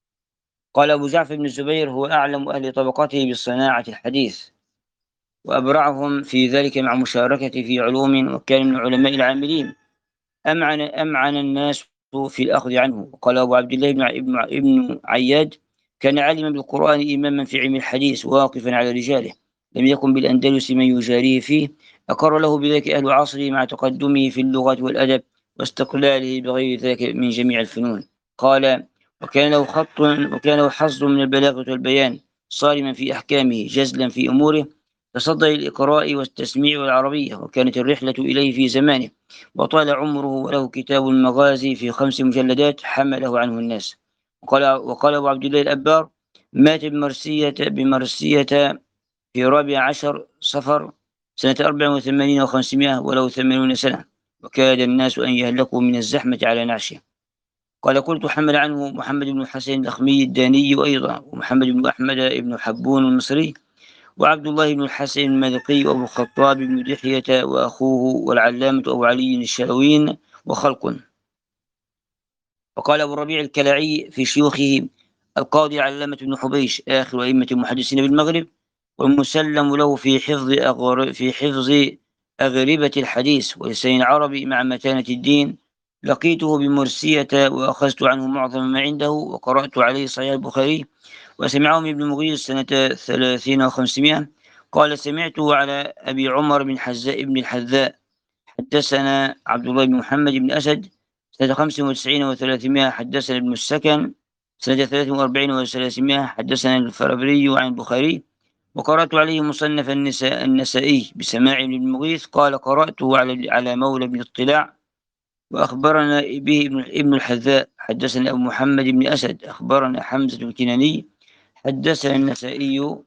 قال أبو جعفر بن الزبير: هو أعلم أهل طبقته بالصناعة الحديث وأبرعهم في ذلك مع مشاركته في علوم، وكان من العلماء العاملين، أمعن أمعن الناس في الأخذ عنه. وقال أبو عبد الله بن ابن عياد: كان عالما بالقرآن إماما في علم الحديث واقفا على رجاله، لم يكن بالأندلس من يجاريه فيه، أقر له بذلك أهل عصره مع تقدمه في اللغة والأدب واستقلاله بغير ذلك من جميع الفنون. قال: وكان له خط وكان له حظ من البلاغة والبيان، صارما في أحكامه جزلا في أموره، تصدى للإقراء والتسميع والعربية، وكانت الرحلة إليه في زمانه، وطال عمره، وله كتاب المغازي في خمس مجلدات حمله عنه الناس. وقال, وقال أبو عبد الله الأبار: مات بمرسية بمرسية في رابع عشر صفر سنة أربع وثمانين وخمسمائة وله ثمانون سنة، وكاد الناس أن يهلكوا من الزحمة على نعشه. قال: قلت حمل عنه محمد بن الحسن الأخمي الداني أيضا، ومحمد بن أحمد بن حبون المصري، وعبد الله بن الحسن المالقي، وأبو الخطاب بن دحية، وأخوه والعلامة أبو علي الشلوين، وخلق. وقال أبو الربيع الكلاعي في شيوخه القاضي علامة بن حبيش آخر أئمة المحدثين بالمغرب، والمسلم له في حفظ أغر... في حفظ أغربة الحديث ولسان العربي مع متانة الدين. لقيته بمرسية وأخذت عنه معظم ما عنده وقرأت عليه صحيح البخاري، وسمعه من ابن المغيث سنة ثلاثين وخمسمائة. قال سمعت على أبي عمر بن حزاء بن الحذاء حدثنا عبد الله بن محمد بن أسد سنة خمس وتسعين وثلاثمائة. حدثنا ابن السكن سنة ثلاث وأربعين وثلاثمائة. حدثنا الفرابري عن البخاري. وقرأت عليه مصنف النساء النسائي بسماع ابن المغيث قال قرأته على على مولى بن الطلاع وأخبرنا به ابن ابن الحذاء. حدثنا أبو محمد بن أسد أخبرنا حمزة الكناني. حدثنا النسائي.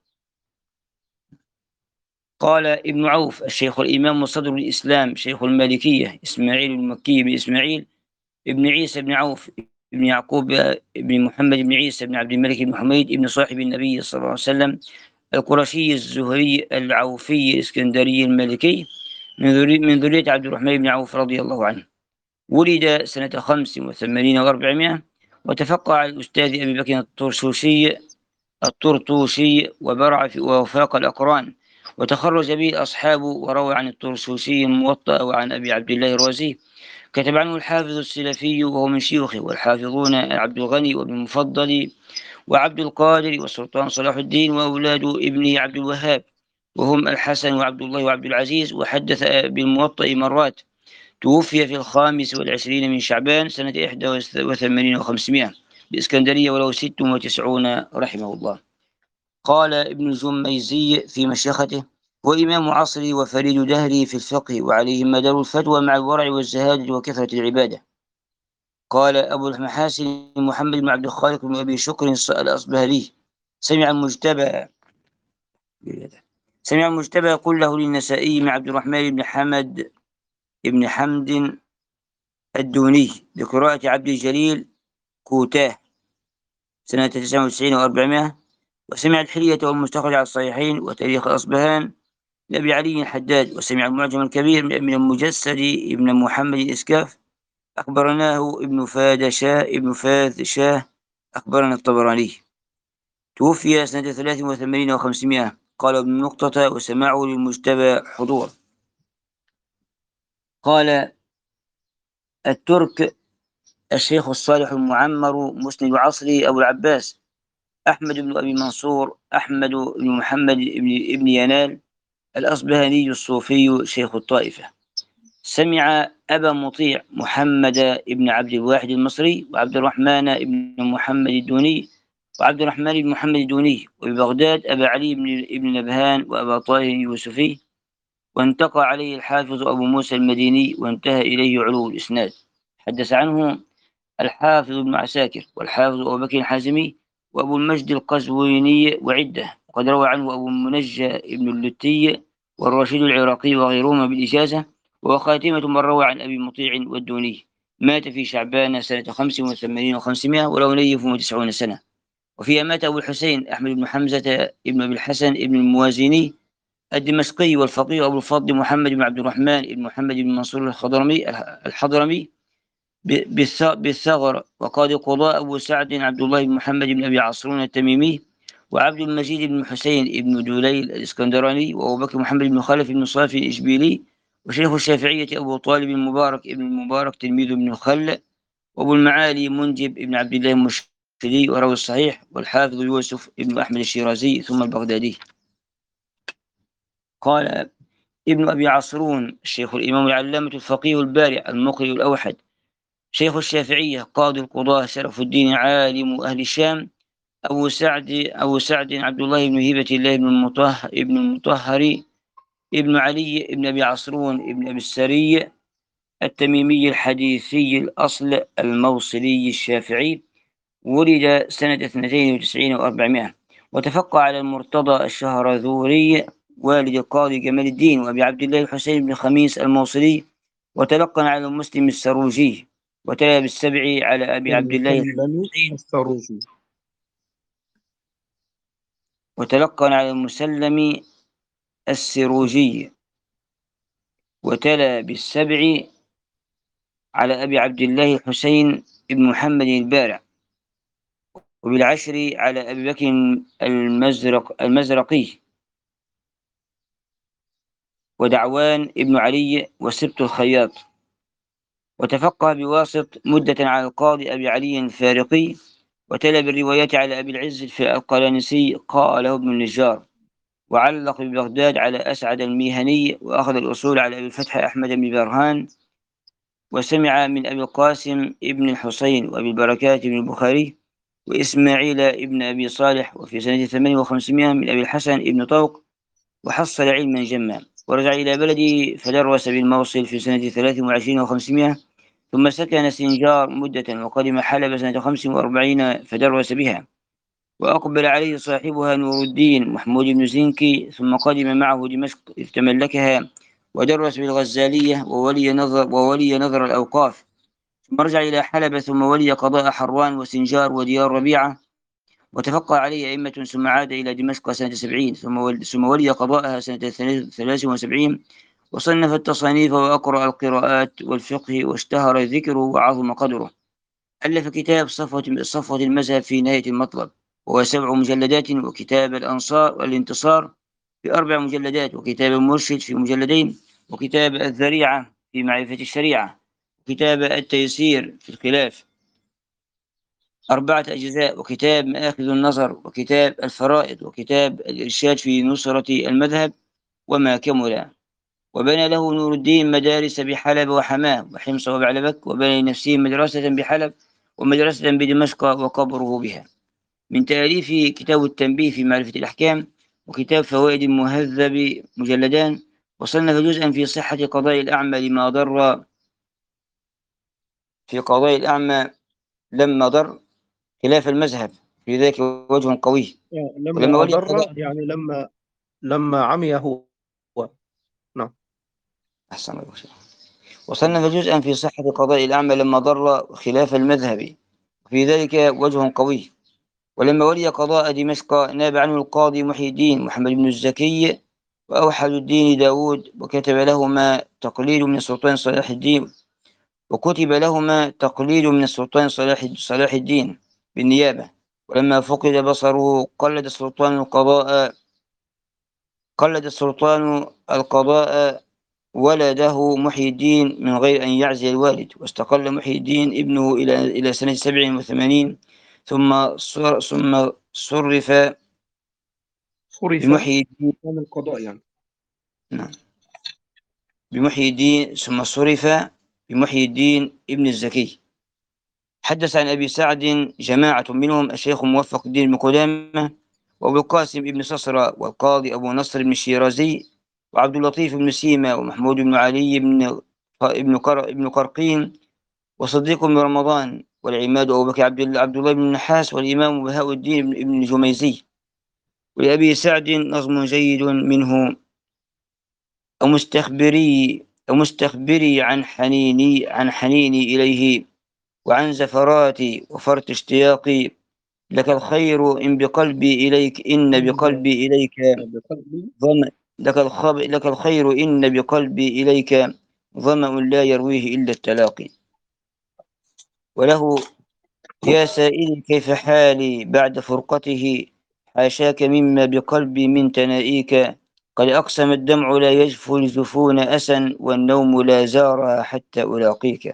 قال ابن عوف الشيخ الإمام وصدر الإسلام شيخ المالكية إسماعيل المكي بن إسماعيل ابن عيسى بن عوف بن يعقوب بن محمد بن عيسى بن عبد الملك بن حميد ابن صاحب النبي صلى الله عليه وسلم القرشي الزهري العوفي الإسكندري المالكي من ذرية عبد الرحمن بن عوف رضي الله عنه. ولد سنة خمس وثمانين وأربعمائة، وتفقه على الأستاذ أبي بكر الطرشوشي الطرطوشي وبرع في وفاق الأقران، وتخرج به الأصحاب وروى عن الطرشوشي الموطأ وعن أبي عبد الله الرازي. كتب عنه الحافظ السلفي وهو من شيوخه، والحافظون عبد الغني وابن المفضل وعبد القادر والسلطان صلاح الدين وأولاد ابنه عبد الوهاب، وهم الحسن وعبد الله وعبد العزيز. وحدث بالموطأ مرات. توفي في الخامس والعشرين من شعبان سنة إحدى وثمانين وخمسمائة بإسكندرية وله ست وتسعون رحمه الله. قال ابن الجميزي في مشيخته: وإمام عصره وفريد دهره في الفقه، وعليه مدار الفتوى مع الورع والزهادة وكثرة العبادة. قال أبو المحاسن محمد بن عبد الخالق بن أبي شكر الأصبهاني: سمع المجتبى سمع المجتبى يقول له للنسائي مع عبد الرحمن بن حمد ابن حمد الدوني بقراءة عبد الجليل كوتاه سنة تسعة وتسعين وأربعمائة. وسمع الحلية والمستخرج على الصحيحين وتاريخ أصبهان لأبي علي الحداد. وسمع المعجم الكبير من المجسد ابن محمد الإسكاف أخبرناه ابن فاد شاه ابن فاذ شاه أخبرنا الطبراني. توفي سنة ثلاث وثمانين وخمسمائة. قال ابن نقطة: وسماعه للمجتبى حضور. قال الترك الشيخ الصالح المعمر مسند عصري أبو العباس أحمد بن أبي منصور أحمد بن محمد بن ابن ينال الأصبهاني الصوفي شيخ الطائفة. سمع أبا مطيع محمد بن عبد الواحد المصري وعبد الرحمن بن محمد الدوني وعبد الرحمن بن محمد الدوني، وببغداد أبا علي بن ابن نبهان وأبا طاهر اليوسفي. وانتقى عليه الحافظ أبو موسى المديني وانتهى إليه علو الإسناد. حدث عنه الحافظ بن عساكر والحافظ أبو بكر الحازمي وأبو المجد القزويني وعدة. وقد روى عنه أبو منجى ابن اللتي والرشيد العراقي وغيرهما بالإجازة. وخاتمة من روى عن أبي مطيع والدوني. مات في شعبان سنة خمس وثمانين وخمسمائة وله نيف وتسعون سنة. وفيها مات أبو الحسين أحمد بن حمزة ابن أبي الحسن ابن الموازيني الدمشقي والفقيه أبو الفضل محمد بن عبد الرحمن بن محمد بن منصور الحضرمي الحضرمي بالثغر. وقاضي قضاء أبو سعد عبد الله بن محمد بن أبي عصرون التميمي، وعبد المجيد بن حسين بن دوليل الإسكندراني، وأبو بكر محمد بن خلف بن صافي الإشبيلي. وشيخ الشافعية أبو طالب المبارك ابن المبارك تلميذ ابن الخل، وأبو المعالي منجب بن عبد الله المشري وروي الصحيح، والحافظ يوسف بن أحمد الشيرازي ثم البغدادي. قال ابن أبي عصرون الشيخ الإمام العلامة الفقيه البارع المقرئ الأوحد شيخ الشافعية قاضي القضاة شرف الدين عالم أهل الشام أبو سعد أبو سعد عبد الله بن هبة الله بن المطهر ابن المطهري ابن علي ابن أبي عصرون ابن أبي السري التميمي الحديثي الأصل الموصلي الشافعي. ولد سنة اثنتين وتسعين وأربعمائة. وتفقه على المرتضى الشهرذوري والد القاضي جمال الدين وأبي عبد الله الحسين بن خميس الموصلي. وتلقن على المسلم السروجي. وتلا بالسبع على أبي عبد الله السروجي. وتلقن على المسلم السروجي. وتلا بالسبع على أبي عبد الله الحسين بن محمد البارع، وبالعشر على أبي بكر المزرق المزرقي، ودعوان ابن علي، وسبط الخياط. وتفقه بواسط مدة على القاضي أبي علي الفارقي، وتلا بالروايات على أبي العز في القلانسي قاله ابن النجار، وعلق ببغداد على أسعد الميهني، وأخذ الأصول على أبي الفتح أحمد بن برهان، وسمع من أبي القاسم ابن الحسين وأبي البركات بن البخاري وإسماعيل ابن أبي صالح، وفي سنة ثمانية وخمسمائة من أبي الحسن ابن طوق، وحصل علما جما، ورجع إلى بلده فدرس بالموصل في سنة ثلاث وعشرين وخمسمائة، ثم سكن سنجار مدة، وقدم حلب سنة خمس وأربعين فدرس بها، وأقبل عليه صاحبها نور الدين محمود بن زنكي، ثم قدم معه دمشق إذ تملكها، ودرس بالغزالية وولي نظر, وولي نظر الأوقاف، ثم رجع إلى حلب، ثم ولي قضاء حروان وسنجار وديار ربيعة، وتفقه عليه أئمة، ثم عاد إلى دمشق سنة سبعين، ثم ثم ولي قضاءها سنة ثلاث وسبعين، وصنف التصانيف وأقرأ القراءات والفقه، واشتهر ذكره وعظم قدره. ألف كتاب صفوة صفوة المذهب في نهاية المطلب، وهو سبع مجلدات، وكتاب الأنصار والانتصار في أربع مجلدات، وكتاب المرشد في مجلدين، وكتاب الذريعة في معرفة الشريعة، وكتاب التيسير في الخلاف أربعة أجزاء، وكتاب مآخذ النظر، وكتاب الفرائض، وكتاب الإرشاد في نصرة المذهب وما كمل. وبنى له نور الدين مدارس بحلب وحماه وحمص وبعلبك، وبنى لنفسه مدرسة بحلب ومدرسة بدمشق وقبره بها. من تأليف كتاب التنبيه في معرفة الأحكام، وكتاب فوائد المهذب مجلدان، وصنف جزءا في صحة قضاء الأعمى لما ضر في قضاء الأعمى لما ضر خلاف المذهب، في ذلك وجه قوي. يعني ولما لما ولي أضر، قضاء يعني لما لما عمي هو. نعم. أحسن الله. وصنف جزءا في صحة قضاء الأعمى لما ضر خلاف المذهب، في ذلك وجه قوي. ولما ولي قضاء دمشق ناب عنه القاضي محي الدين محمد بن الزكي وأوحد الدين داود، وكتب لهما تقليل من السلطان صلاح الدين وكتب لهما تقليل من السلطان صلاح صلاح الدين بالنيابة. ولما فقد بصره قلد السلطان القضاء قلد السلطان القضاء ولده محي الدين من غير أن يعزل الوالد، واستقل محي الدين ابنه إلى إلى سنة سبع وثمانين، ثم صر ثم صرف صرف بمحي الدين من القضاء يعني. نعم بمحي الدين ثم صرف بمحي الدين ابن الزكي. حدث عن أبي سعد جماعة منهم الشيخ موفق الدين بن قدامة، وأبو القاسم ابن صصرة، والقاضي أبو نصر بن الشيرازي، وعبد اللطيف بن سيما، ومحمود بن علي بن ابن قر... ابن قرقين، وصديق بن رمضان، والعماد أبو بكر عبد الله عبد الله بن النحاس، والإمام بهاء الدين بن جميزي. ولأبي سعد نظم جيد منه أو مستخبري أو مستخبري عن حنيني عن حنيني إليه، وعن زفراتي وفرط اشتياقي، لك الخير إن بقلبي إليك إن بقلبي إليك بقلبي. ظمأ لك الخب لك الخير إن بقلبي إليك ظمأ لا يرويه إلا التلاقي. وله يا سائلي كيف حالي بعد فرقته، حاشاك مما بقلبي من تنائيك، قد أقسم الدمع لا يجفو الجفون أسا، والنوم لا زارها حتى ألاقيك.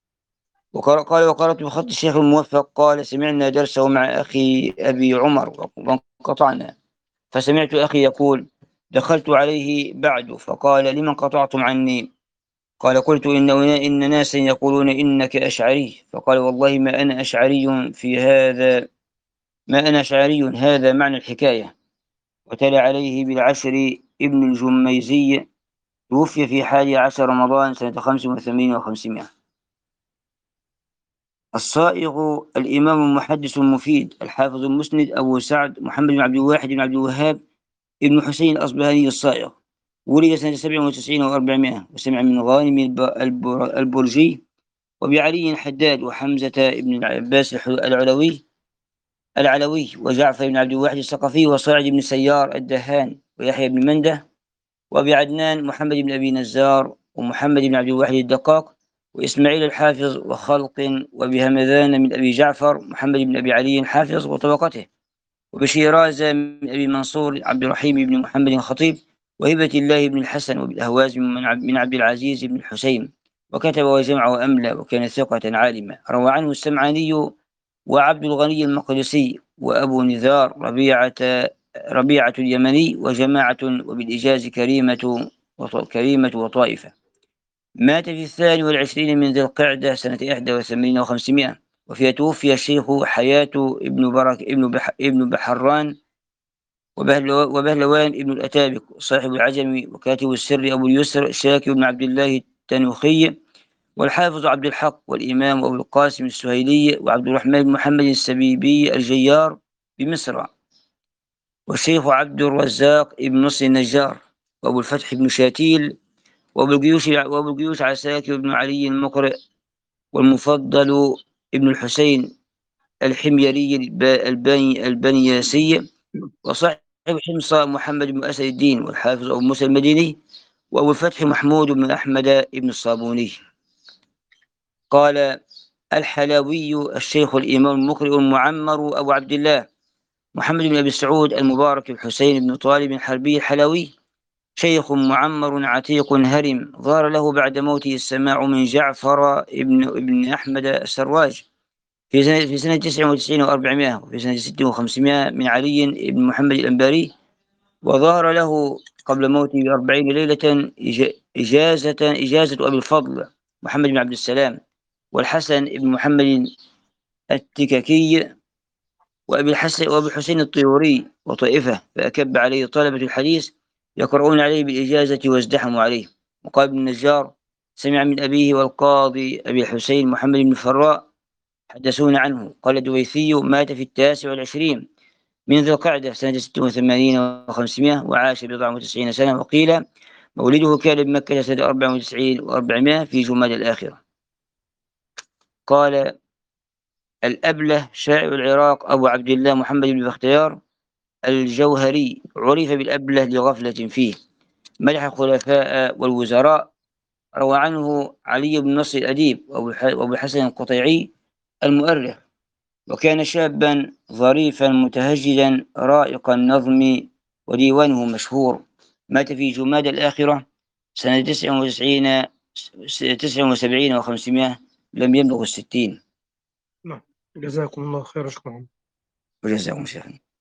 وقال وقرأت بخط الشيخ الموفق قال سمعنا درسه مع أخي أبي عمر وانقطعنا، فسمعت أخي يقول دخلت عليه بعد فقال لمن قطعتم عني؟ قال قلت إن, إن ناسا يقولون إنك أشعري، فقال والله ما أنا أشعري في هذا ما أنا أشعري هذا معنى الحكاية. وتلا عليه بالعشر ابن الجميزي، توفي في حادي عشر رمضان سنة خمس وثمانين وخمسمائة. الصائغ الإمام المحدث المفيد الحافظ المسند أبو سعد محمد بن عبد الواحد بن عبد الوهاب ابن حسين الأصبهاني الصائغ، ولد سنة سبع وتسعين وأربعمائة، وسمع من غانم البرجي وبعلي حداد وحمزة بن العباس العلوي العلوي وجعفر بن عبد الواحد الثقفي وصاعد بن سيار الدهان ويحيى بن منده، وأبي عدنان محمد بن أبي نزار ومحمد بن عبد الواحد الدقاق وإسماعيل الحافظ وخلق، وبهمذان من أبي جعفر محمد بن أبي علي الحافظ وطبقته، وبشيراز من أبي منصور عبد الرحيم بن محمد الخطيب، وهبة الله بن الحسن وبالأهواز من عبد العزيز بن الحسين، وكتب وجمع وأملى، وكان ثقة عالما. روى عنه السمعاني وعبد الغني المقدسي وأبو نذار ربيعة ربيعة اليمني وجماعة، وبالإجاز كريمة كريمة وطائفة. مات في الثاني والعشرين من ذي القعدة سنة إحدى وثمانين وخمسمائة، وفيها توفي الشيخ حياة ابن برك ابن بح ابن بحران وبهلو وبهلوان ابن الأتابك صاحب العجم، وكاتب السر أبو اليسر شاكر بن عبد الله التنوخي، والحافظ عبد الحق، والإمام أبو القاسم السهيلي، وعبد الرحمن بن محمد السبيبي الجيار بمصر، والشيخ عبد الرزاق ابن نصر النجار، وأبو الفتح بن شاتيل، وأبو الجيوش وأبو الجيوش عساكر بن علي المقرئ، والمفضل ابن الحسين الحميري البني البنياسي، وصاحب حمص محمد بن أسد الدين، والحافظ أبو موسى المديني، وأبو الفتح محمود بن أحمد بن الصابوني. قال الحلاوي الشيخ الإمام المقرئ المعمر أبو عبد الله محمد بن أبي سعود المبارك الحسين بن طالب الحربي الحلاوي، شيخ معمر عتيق هرم، ظهر له بعد موته السماع من جعفر ابن ابن أحمد السراج في سنة في سنة تسعة وتسعين وأربعمائة، وفي سنة ستة وخمسمائة من علي بن محمد الأنباري، وظهر له قبل موته بأربعين ليلة إجازة إجازة أبي الفضل محمد بن عبد السلام، والحسن بن محمد التككي، وأبي الحسن وأبي الحسين الطيوري وطائفة، فأكب عليه طلبة الحديث يقرؤون عليه بالإجازة وازدحموا عليه. وقال ابن النجار سمع من أبيه والقاضي أبي الحسين محمد بن فراء حدثون عنه. قال الدويثي مات في التاسع والعشرين من ذي القعدة سنة ستة وثمانين وخمسمائة، وعاش بضع وتسعين سنة، وقيل مولده كان بمكة سنة أربع وتسعين وأربعمائة في جماد الآخرة. قال الأبله شاعر العراق أبو عبد الله محمد بن بختيار الجوهري، عرف بالأبله لغفلة فيه، مدح الخلفاء والوزراء. روى عنه علي بن نصر الأديب وأبو الحسن القطيعي المؤرخ، وكان شابا ظريفا متهجدا رائق النظم، وديوانه مشهور. مات في جماد الآخرة سنة تسعة وتسعين تسعة وسبعين وخمسمائة، لم يبلغ الستين. نعم، جزاكم الله خير، شكرا. وجزاكم شيخا.